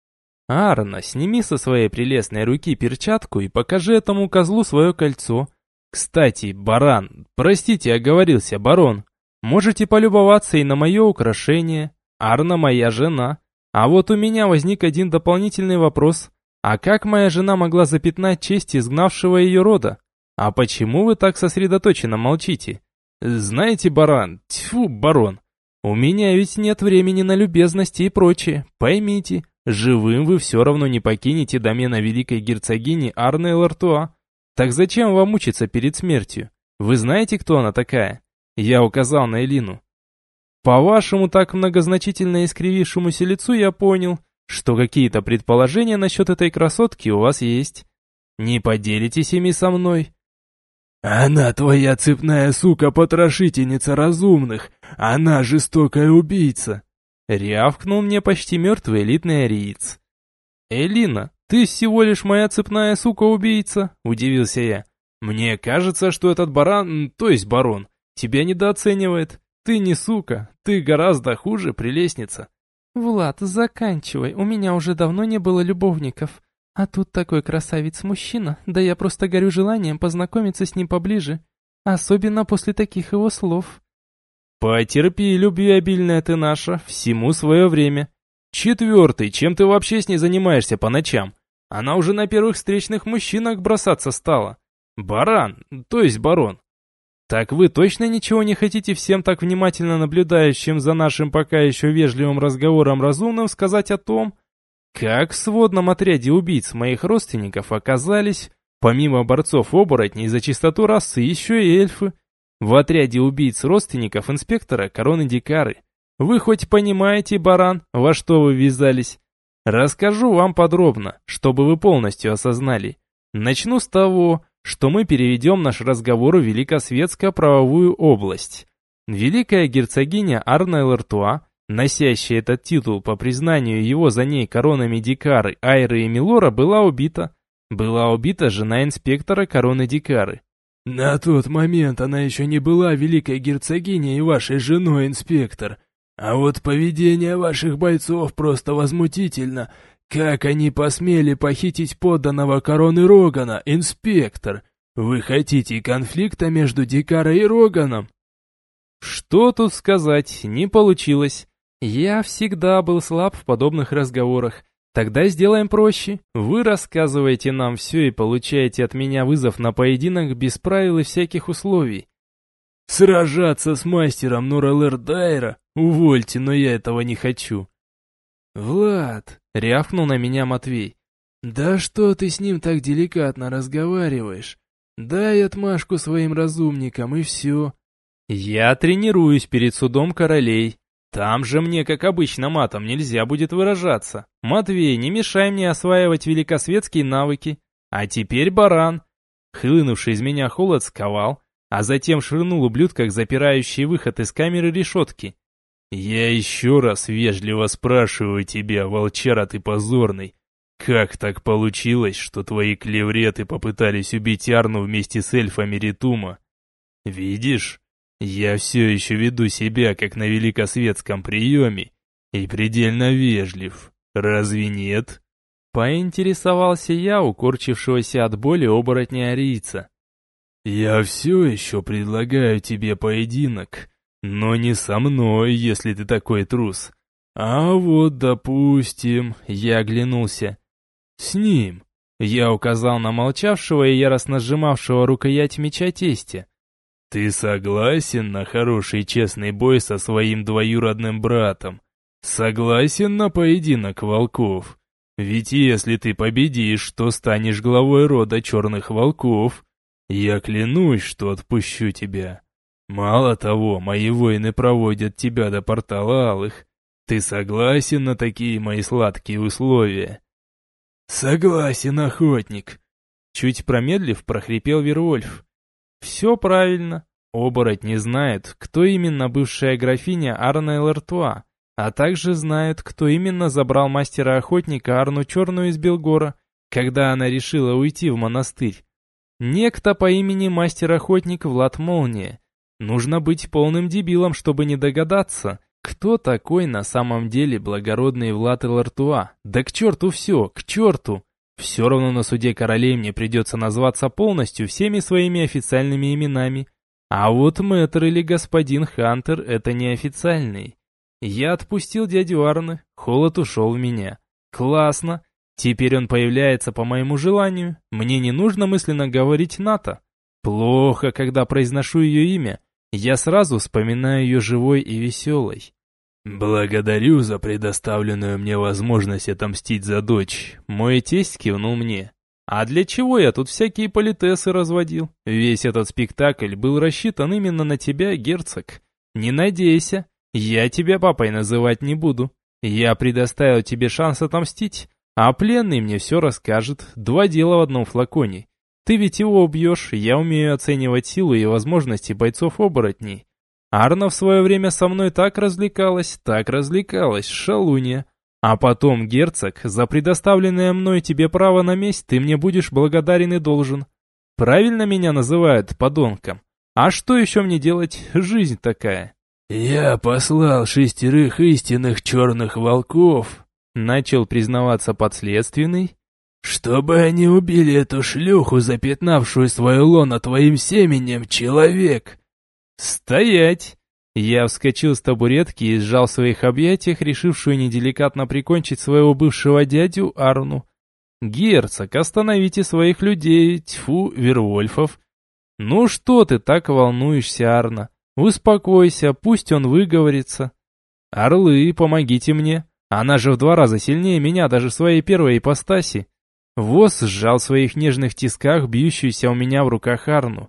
«Арна, сними со своей прелестной руки перчатку и покажи этому козлу свое кольцо. Кстати, баран, простите, оговорился, барон, можете полюбоваться и на мое украшение. Арна моя жена». А вот у меня возник один дополнительный вопрос. А как моя жена могла запятнать честь изгнавшего ее рода? А почему вы так сосредоточенно молчите? Знаете, баран, тьфу, барон, у меня ведь нет времени на любезности и прочее. Поймите, живым вы все равно не покинете домена великой герцогини Арны Лартуа. Так зачем вам мучиться перед смертью? Вы знаете, кто она такая? Я указал на Элину. По вашему так многозначительно искривившемуся лицу я понял, что какие-то предположения насчет этой красотки у вас есть. Не поделитесь ими со мной? «Она твоя цепная сука-потрошительница разумных, она жестокая убийца», рявкнул мне почти мертвый элитный ариец. «Элина, ты всего лишь моя цепная сука-убийца?» – удивился я. «Мне кажется, что этот баран, то есть барон, тебя недооценивает. Ты не сука, ты гораздо хуже, прелестница». «Влад, заканчивай, у меня уже давно не было любовников. А тут такой красавец-мужчина, да я просто горю желанием познакомиться с ним поближе, особенно после таких его слов». «Потерпи, любвеобильная ты наша, всему свое время. Четвертый, чем ты вообще с ней занимаешься по ночам? Она уже на первых встречных мужчинах бросаться стала. Баран, то есть барон. Так вы точно ничего не хотите всем так внимательно наблюдающим за нашим пока еще вежливым разговором разумным сказать о том, как в сводном отряде убийц моих родственников оказались, помимо борцов-оборотней за чистоту расы, еще и эльфы? В отряде убийц родственников инспектора Короны Дикары. Вы хоть понимаете, баран, во что вы ввязались? Расскажу вам подробно, чтобы вы полностью осознали. Начну с того, что мы переведем наш разговор в великосветско-правовую область. Великая герцогиня Арна Лартуа, носящая этот титул по признанию его за ней коронами Дикары, Айры и Милора, была убита. Была убита жена инспектора Короны Дикары. «На тот момент она еще не была великой герцогиней и вашей женой, инспектор. А вот поведение ваших бойцов просто возмутительно. Как они посмели похитить подданного короны Рогана, инспектор? Вы хотите конфликта между Дикарой и Роганом?» Что тут сказать, не получилось. Я всегда был слаб в подобных разговорах. Тогда сделаем проще. Вы рассказываете нам все и получаете от меня вызов на поединок без правил и всяких условий. «Сражаться с мастером Нуралэр Дайра? Увольте, но я этого не хочу». «Влад», — рявкнул на меня Матвей. «Да что ты с ним так деликатно разговариваешь? Дай отмашку своим разумникам и все». «Я тренируюсь перед судом королей. Там же мне, как обычно, матом нельзя будет выражаться. Матвей, не мешай мне осваивать великосветские навыки. А теперь, баран, Хлынувший из меня холод сковал, а затем швырнул ублюдка к запирающей выход из камеры решетки. «Я еще раз вежливо спрашиваю тебя, волчара ты позорный, как так получилось, что твои клевреты попытались убить Арну вместе с эльфами Ритума? Видишь, я все еще веду себя, как на великосветском приеме, и предельно вежлив. Разве нет?» Поинтересовался я у корчившегося от боли оборотня-арийца. «Я все еще предлагаю тебе поединок, но не со мной, если ты такой трус. А вот, допустим, я оглянулся. С ним». Я указал на молчавшего и яростно сжимавшего рукоять меча тестя. «Ты согласен на хороший честный бой со своим двоюродным братом? Согласен на поединок волков? Ведь если ты победишь, то станешь главой рода черных волков. Я клянусь, что отпущу тебя. Мало того, мои воины проводят тебя до портала алых. Ты согласен на такие мои сладкие условия?» «Согласен, охотник», — чуть промедлив, прохрипел Вервольф. «Все правильно. Оборотни знают, кто именно бывшая графиня Арна Элартуа, а также знают, кто именно забрал мастера-охотника Арну Черную из Белгора, когда она решила уйти в монастырь. Некто по имени мастер-охотник Влад Молния. Нужно быть полным дебилом, чтобы не догадаться, кто такой на самом деле благородный Влад Элартуа. Да к черту все, к черту! Все равно на суде королей мне придется назваться полностью всеми своими официальными именами. А вот мэтр или господин Хантер — это неофициальный. Я отпустил дядю Арны, холод ушел в меня. Классно. Теперь он появляется по моему желанию. Мне не нужно мысленно говорить Ната. Плохо, когда произношу ее имя. Я сразу вспоминаю ее живой и веселой. «Благодарю за предоставленную мне возможность отомстить за дочь», — мой тесть кивнул мне. «А для чего я тут всякие политесы разводил? Весь этот спектакль был рассчитан именно на тебя, герцог. Не надейся, я тебя папой называть не буду. Я предоставил тебе шанс отомстить, а пленный мне все расскажет. Два дела в одном флаконе. Ты ведь его убьешь, я умею оценивать силу и возможности бойцов-оборотней. Арна в свое время со мной так развлекалась, так развлекалась, шалунья. А потом, герцог, за предоставленное мной тебе право на месть ты мне будешь благодарен и должен. Правильно меня называют подонком? А что еще мне делать? Жизнь такая». «Я послал шестерых истинных черных волков», — начал признаваться подследственный, «чтобы они убили эту шлюху, запятнавшую свое лоно твоим семенем, человек». «Стоять!» Я вскочил с табуретки и сжал в своих объятиях, решившую неделикатно прикончить своего бывшего дядю Арну. «Герцог, остановите своих людей, тьфу, Вервольфов!» «Ну что ты так волнуешься, Арна? Успокойся, пусть он выговорится. Орлы, помогите мне, она же в два раза сильнее меня даже в своей первой ипостаси». Воз сжал в своих нежных тисках бьющуюся у меня в руках Арну.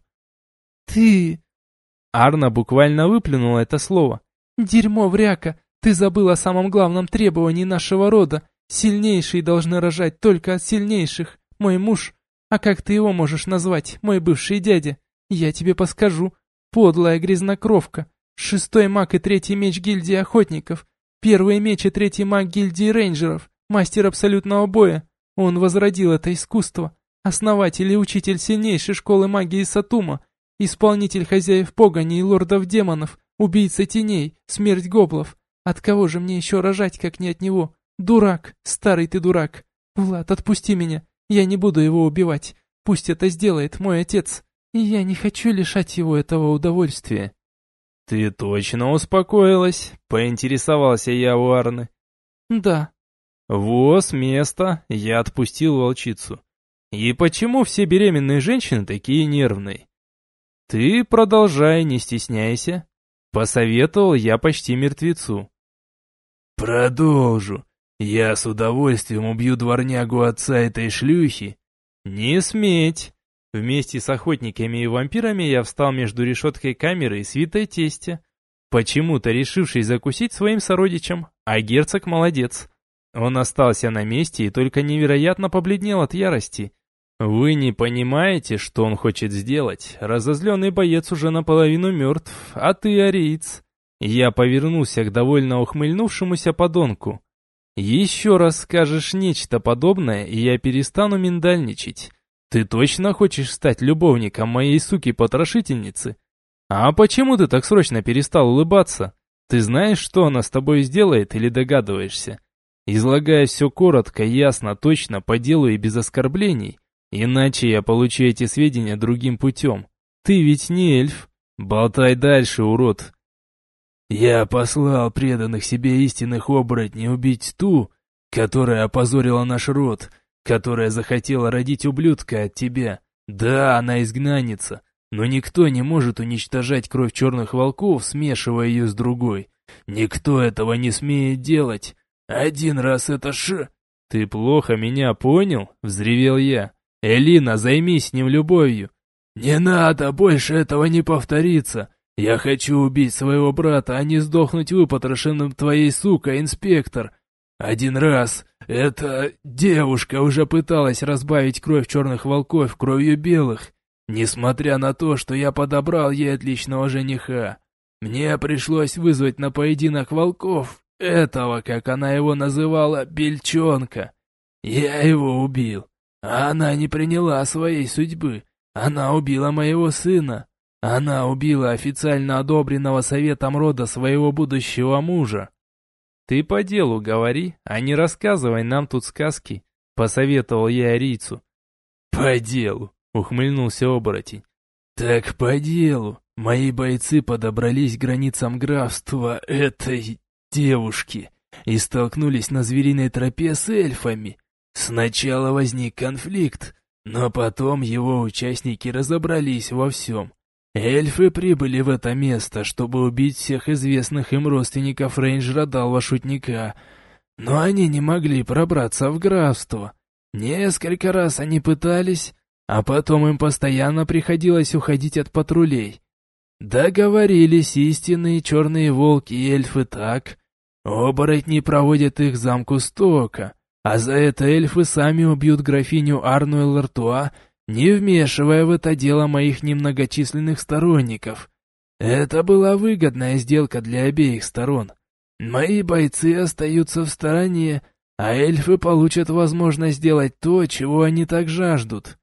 «Ты...» Арна буквально выплюнула это слово. «Дерьмо, вряка, ты забыл о самом главном требовании нашего рода. Сильнейшие должны рожать только от сильнейших. Мой муж, а как ты его можешь назвать, мой бывший дядя? Я тебе подскажу. Подлая грязнокровка. Шестой маг и третий меч гильдии охотников. Первый меч и третий маг гильдии рейнджеров. Мастер абсолютного боя. Он возродил это искусство. Основатель и учитель сильнейшей школы магии Сатума. Исполнитель хозяев погони и лордов демонов. Убийца теней. Смерть гоблов. От кого же мне еще рожать, как не от него? Дурак. Старый ты дурак. Влад, отпусти меня. Я не буду его убивать. Пусть это сделает мой отец. И я не хочу лишать его этого удовольствия». «Ты точно успокоилась?» — поинтересовался я у Арны. «Да». «Вот место», — я отпустил волчицу. «И почему все беременные женщины такие нервные?» «Ты продолжай, не стесняйся», — посоветовал я почти мертвецу. «Продолжу. Я с удовольствием убью дворнягу отца этой шлюхи». «Не сметь». Вместе с охотниками и вампирами я встал между решеткой камеры и свитой тестя, почему-то решивший закусить своим сородичам, а герцог молодец. Он остался на месте и только невероятно побледнел от ярости. Вы не понимаете, что он хочет сделать? Разозленный боец уже наполовину мертв, а ты ариец. Я повернулся к довольно ухмыльнувшемуся подонку. Еще раз скажешь нечто подобное, и я перестану миндальничать. Ты точно хочешь стать любовником моей суки-потрошительницы? А почему ты так срочно перестал улыбаться? Ты знаешь, что она с тобой сделает, или догадываешься? Излагая все коротко, ясно, точно, по делу и без оскорблений. Иначе я получу эти сведения другим путем. Ты ведь не эльф. Болтай дальше, урод. Я послал преданных себе истинных оборотней убить ту, которая опозорила наш род, которая захотела родить ублюдка от тебя. Да, она изгнанница, но никто не может уничтожать кровь черных волков, смешивая ее с другой. Никто этого не смеет делать. Один раз это ш... Ты плохо меня понял? Взревел я. Элина, займись с ним любовью. Не надо, больше этого не повторится. Я хочу убить своего брата, а не сдохнуть выпотрошенным твоей сукой, инспектор. Один раз эта девушка уже пыталась разбавить кровь черных волков кровью белых, несмотря на то, что я подобрал ей отличного жениха. Мне пришлось вызвать на поединок волков этого, как она его называла, бельчонка. Я его убил, а она не приняла своей судьбы. Она убила моего сына. Она убила официально одобренного советом рода своего будущего мужа. Ты по делу говори, а не рассказывай нам тут сказки, посоветовал я арийцу. По делу, ухмыльнулся оборотень. Так по делу. Мои бойцы подобрались к границам графства этой девушки и столкнулись на звериной тропе с эльфами. Сначала возник конфликт, но потом его участники разобрались во всем. Эльфы прибыли в это место, чтобы убить всех известных им родственников рейнджера Далва-шутника, но они не могли пробраться в графство. Несколько раз они пытались, а потом им постоянно приходилось уходить от патрулей. Договорились истинные черные волки и эльфы так. Оборотни проводят их к замку Стока, а за это эльфы сами убьют графиню Арнуэль Лартуа, не вмешивая в это дело моих немногочисленных сторонников. Это была выгодная сделка для обеих сторон. Мои бойцы остаются в стороне, а эльфы получат возможность сделать то, чего они так жаждут.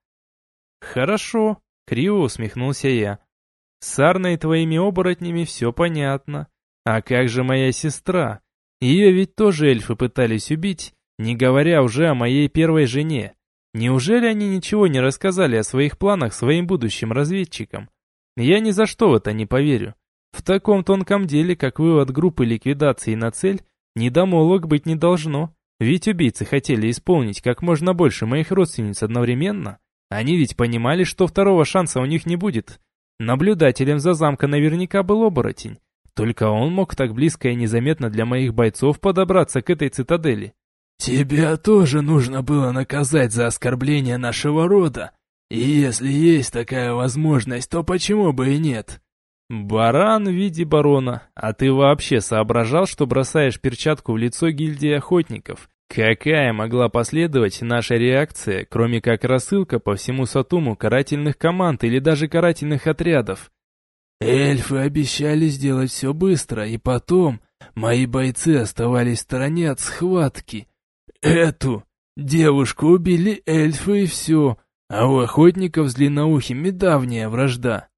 Хорошо, криво усмехнулся я. С Арной и твоими оборотнями все понятно. А как же моя сестра? Ее ведь тоже эльфы пытались убить, не говоря уже о моей первой жене. Неужели они ничего не рассказали о своих планах своим будущим разведчикам? Я ни за что в это не поверю. В таком тонком деле, как вывод группы ликвидации на цель, недомолвок быть не должно. Ведь убийцы хотели исполнить как можно больше моих родственниц одновременно. Они ведь понимали, что второго шанса у них не будет. Наблюдателем за замком наверняка был оборотень. Только он мог так близко и незаметно для моих бойцов подобраться к этой цитадели. «Тебя тоже нужно было наказать за оскорбление нашего рода. И если есть такая возможность, то почему бы и нет?» «Баран в виде барона. А ты вообще соображал, что бросаешь перчатку в лицо гильдии охотников? Какая могла последовать наша реакция, кроме как рассылка по всему Сатуму карательных команд или даже карательных отрядов?» «Эльфы обещали сделать все быстро, и потом мои бойцы оставались в стороне от схватки. Эту девушку убили эльфы и все, а у охотников с длинноухими давняя вражда».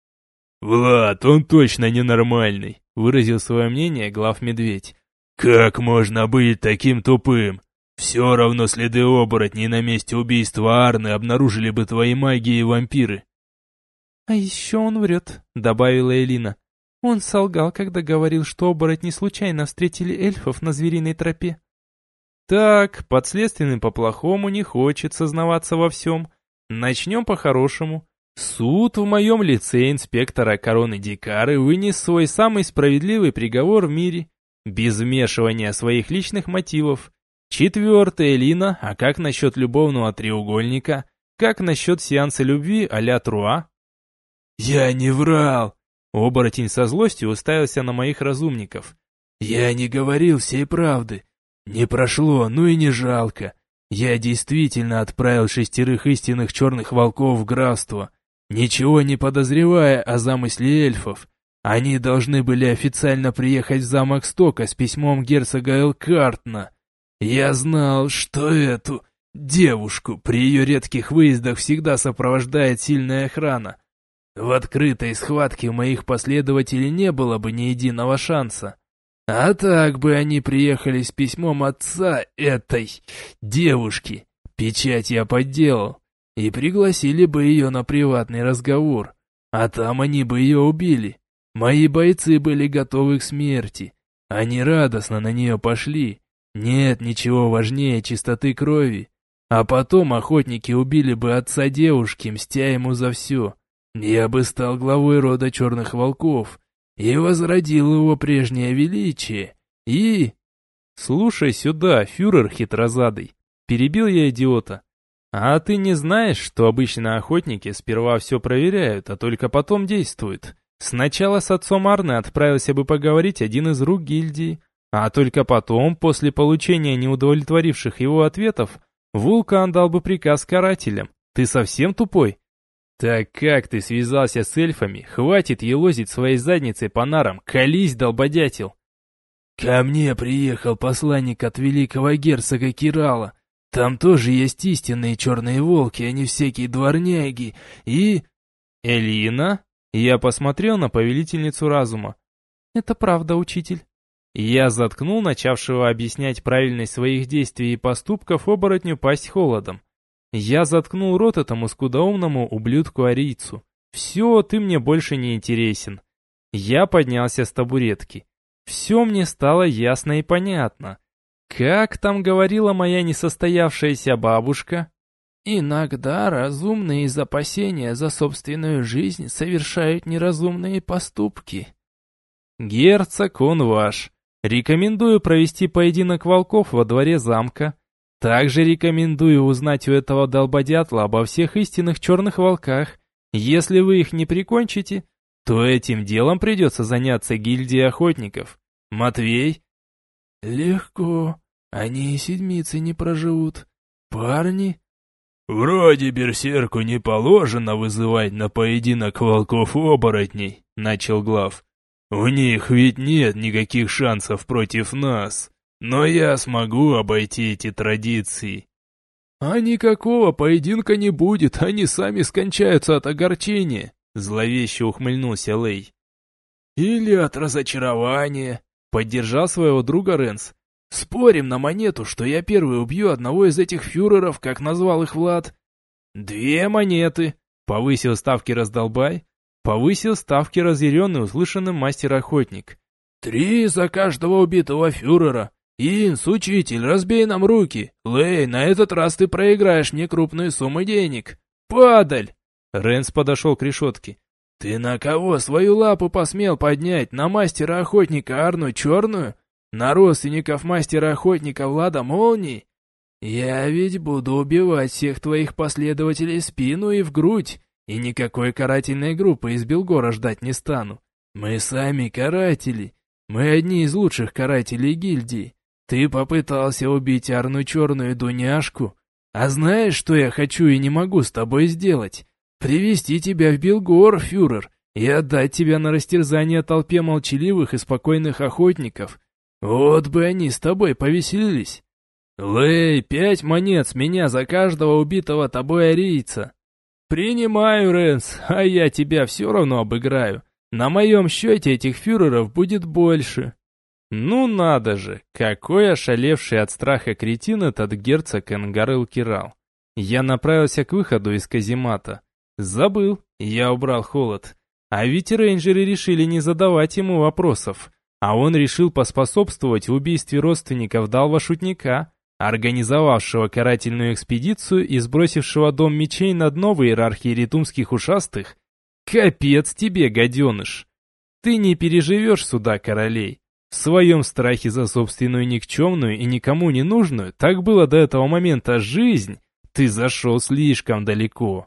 «Влад, он точно ненормальный», — выразил свое мнение глав-медведь. «Как можно быть таким тупым? Все равно следы оборотней на месте убийства Арны обнаружили бы твои маги и вампиры». «А еще он врет», — добавила Элина. «Он солгал, когда говорил, что оборотни случайно встретили эльфов на звериной тропе». «Так, подследственный по-плохому не хочет сознаваться во всем. Начнем по-хорошему. Суд в моем лице инспектора короны Дикары вынес свой самый справедливый приговор в мире, без вмешивания своих личных мотивов. Четвертое, Элина, а как насчет любовного треугольника? Как насчет сеанса любви а-ля Труа?» «Я не врал!» Оборотень со злостью уставился на моих разумников. «Я не говорил всей правды. Не прошло, ну и не жалко. Я действительно отправил шестерых истинных черных волков в графство, ничего не подозревая о замысле эльфов. Они должны были официально приехать в замок Стока с письмом герцога Элкартна. Я знал, что эту девушку при ее редких выездах всегда сопровождает сильная охрана. В открытой схватке у моих последователей не было бы ни единого шанса. А так бы они приехали с письмом отца этой девушки, печать я подделал, и пригласили бы ее на приватный разговор, а там они бы ее убили. Мои бойцы были готовы к смерти, они радостно на нее пошли. Нет ничего важнее чистоты крови. А потом охотники убили бы отца девушки, мстя ему за все. Я бы стал главой рода черных волков и возродил его прежнее величие, и... «Слушай сюда, фюрер хитрозадый», — перебил я идиота. «А ты не знаешь, что обычно охотники сперва все проверяют, а только потом действуют? Сначала с отцом Арны отправился бы поговорить один из рук гильдии, а только потом, после получения неудовлетворивших его ответов, Вулкан дал бы приказ карателям. Ты совсем тупой? Так как ты связался с эльфами? Хватит елозить своей задницей по нарам, колись, долбодятел!» «Ко мне приехал посланник от великого герцога Кирала. Там тоже есть истинные черные волки, а не всякие дворняги, и...» «Элина?» Я посмотрел на повелительницу разума. «Это правда, учитель». Я заткнул начавшего объяснять правильность своих действий и поступков оборотню пасть холодом. Я заткнул рот этому скудоумному ублюдку-арийцу. Все, ты мне больше не интересен. Я поднялся с табуретки. Все мне стало ясно и понятно. Как там говорила моя несостоявшаяся бабушка? «Иногда разумные из опасения за собственную жизнь совершают неразумные поступки». «Герцог, он ваш. Рекомендую провести поединок волков во дворе замка. Также рекомендую узнать у этого долбодятла обо всех истинных черных волках. Если вы их не прикончите, то этим делом придется заняться гильдии охотников. Матвей?» «Легко. Они и седмицы не проживут. Парни...» «Вроде берсерку не положено вызывать на поединок волков-оборотней», — начал глав. «У них ведь нет никаких шансов против нас, но я смогу обойти эти традиции». «А никакого поединка не будет, они сами скончаются от огорчения», — зловеще ухмыльнулся Лей. «Или от разочарования», — поддержал своего друга Ренс. «Спорим на монету, что я первый убью одного из этих фюреров, как назвал их Влад?» «Две монеты», — повысил ставки раздолбай, повысил ставки разъяренный услышанным мастер-охотник. «Три за каждого убитого фюрера. Инс, учитель, разбей нам руки. Лей, на этот раз ты проиграешь мне крупные суммы денег. Падаль!» Ренс подошел к решетке. «Ты на кого свою лапу посмел поднять? На мастера-охотника Арну Черную? На родственников мастера-охотника Влада Молнии? Я ведь буду убивать всех твоих последователей в спину и в грудь, и никакой карательной группы из Белгора ждать не стану. Мы сами каратели. Мы одни из лучших карателей гильдии. Ты попытался убить Арну Черную Дуняшку. А знаешь, что я хочу и не могу с тобой сделать? Привести тебя в Белгор, фюрер, и отдать тебя на растерзание толпе молчаливых и спокойных охотников. Вот бы они с тобой повеселились. Лей, пять монет с меня за каждого убитого тобой арийца. Принимаю, Ренс, а я тебя все равно обыграю. На моем счете этих фюреров будет больше». Ну надо же, какой ошалевший от страха кретин этот герцог Энгарел Кирал. Я направился к выходу из каземата. Забыл, я убрал холод. А ведь рейнджеры решили не задавать ему вопросов. А он решил поспособствовать в убийстве родственников Далва-шутника, организовавшего карательную экспедицию и сбросившего дом мечей на дно в иерархии ритумских ушастых. Капец тебе, гаденыш! Ты не переживешь суда королей. В своем страхе за собственную никчемную и никому не нужную, так было до этого момента, жизнь, ты зашел слишком далеко.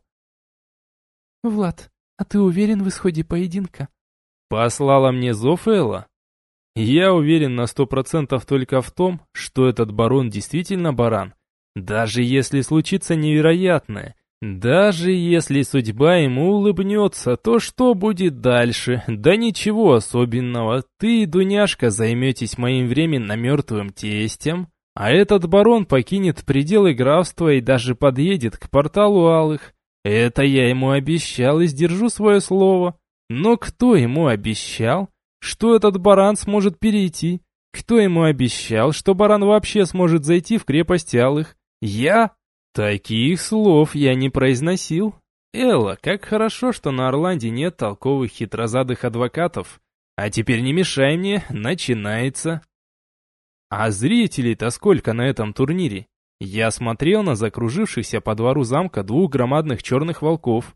«Влад, а ты уверен в исходе поединка?» Послала мне зов Элла. Я уверен на сто процентов только в том, что этот барон действительно баран. Даже если случится невероятное, даже если судьба ему улыбнется, то что будет дальше? Да ничего особенного. Ты и Дуняшка займетесь моим временно мертвым тестем, а этот барон покинет пределы графства и даже подъедет к порталу Алых. Это я ему обещал и сдержу свое слово. Но кто ему обещал, что этот баран сможет перейти? Кто ему обещал, что баран вообще сможет зайти в крепость Алых? Я? Таких слов я не произносил. Элла, как хорошо, что на Орланде нет толковых хитрозадых адвокатов. А теперь не мешай мне, начинается. А зрителей-то сколько на этом турнире? Я смотрел на закружившихся по двору замка двух громадных черных волков.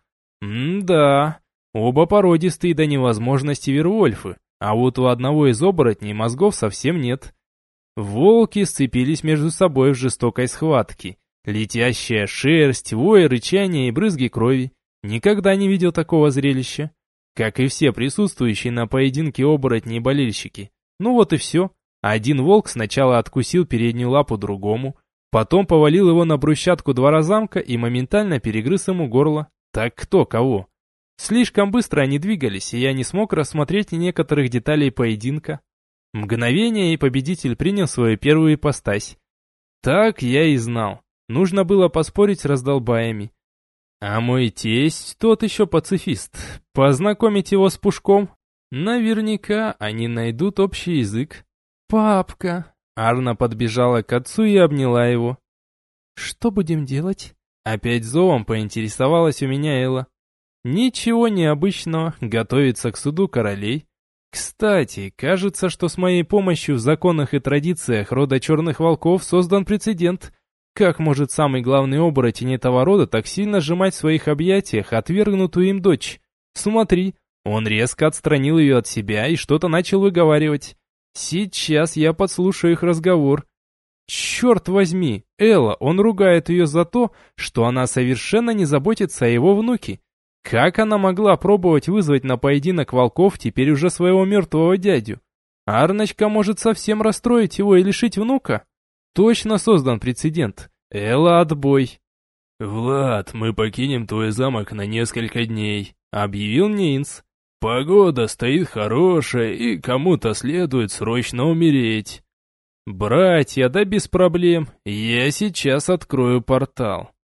М-да, оба породистые до невозможности вервольфы, а вот у одного из оборотней мозгов совсем нет. Волки сцепились между собой в жестокой схватке. Летящая шерсть, вой, рычание и брызги крови. Никогда не видел такого зрелища. Как и все присутствующие на поединке оборотни и болельщики. Ну вот и все. Один волк сначала откусил переднюю лапу другому, потом повалил его на брусчатку двора замка и моментально перегрыз ему горло. Так кто кого? Слишком быстро они двигались, и я не смог рассмотреть некоторых деталей поединка. Мгновение, и победитель принял свою первую ипостась. Так я и знал. Нужно было поспорить с раздолбаями. А мой тесть тот еще пацифист. Познакомить его с Пушком? Наверняка они найдут общий язык. «Папка!» Арна подбежала к отцу и обняла его. «Что будем делать?» Опять зовом поинтересовалась у меня Элла. «Ничего необычного, готовиться к суду королей. Кстати, кажется, что с моей помощью в законах и традициях рода черных волков создан прецедент. Как может самый главный оборотень этого рода так сильно сжимать в своих объятиях отвергнутую им дочь? Смотри, он резко отстранил ее от себя и что-то начал выговаривать. Сейчас я подслушаю их разговор. Черт возьми, Элла, он ругает ее за то, что она совершенно не заботится о его внуке. Как она могла пробовать вызвать на поединок волков теперь уже своего мертвого дядю? Арночка может совсем расстроить его и лишить внука? Точно создан прецедент. Элла, отбой. «Влад, мы покинем твой замок на несколько дней», — объявил мне Инс. «Погода стоит хорошая, и кому-то следует срочно умереть». «Братья, да без проблем. Я сейчас открою портал».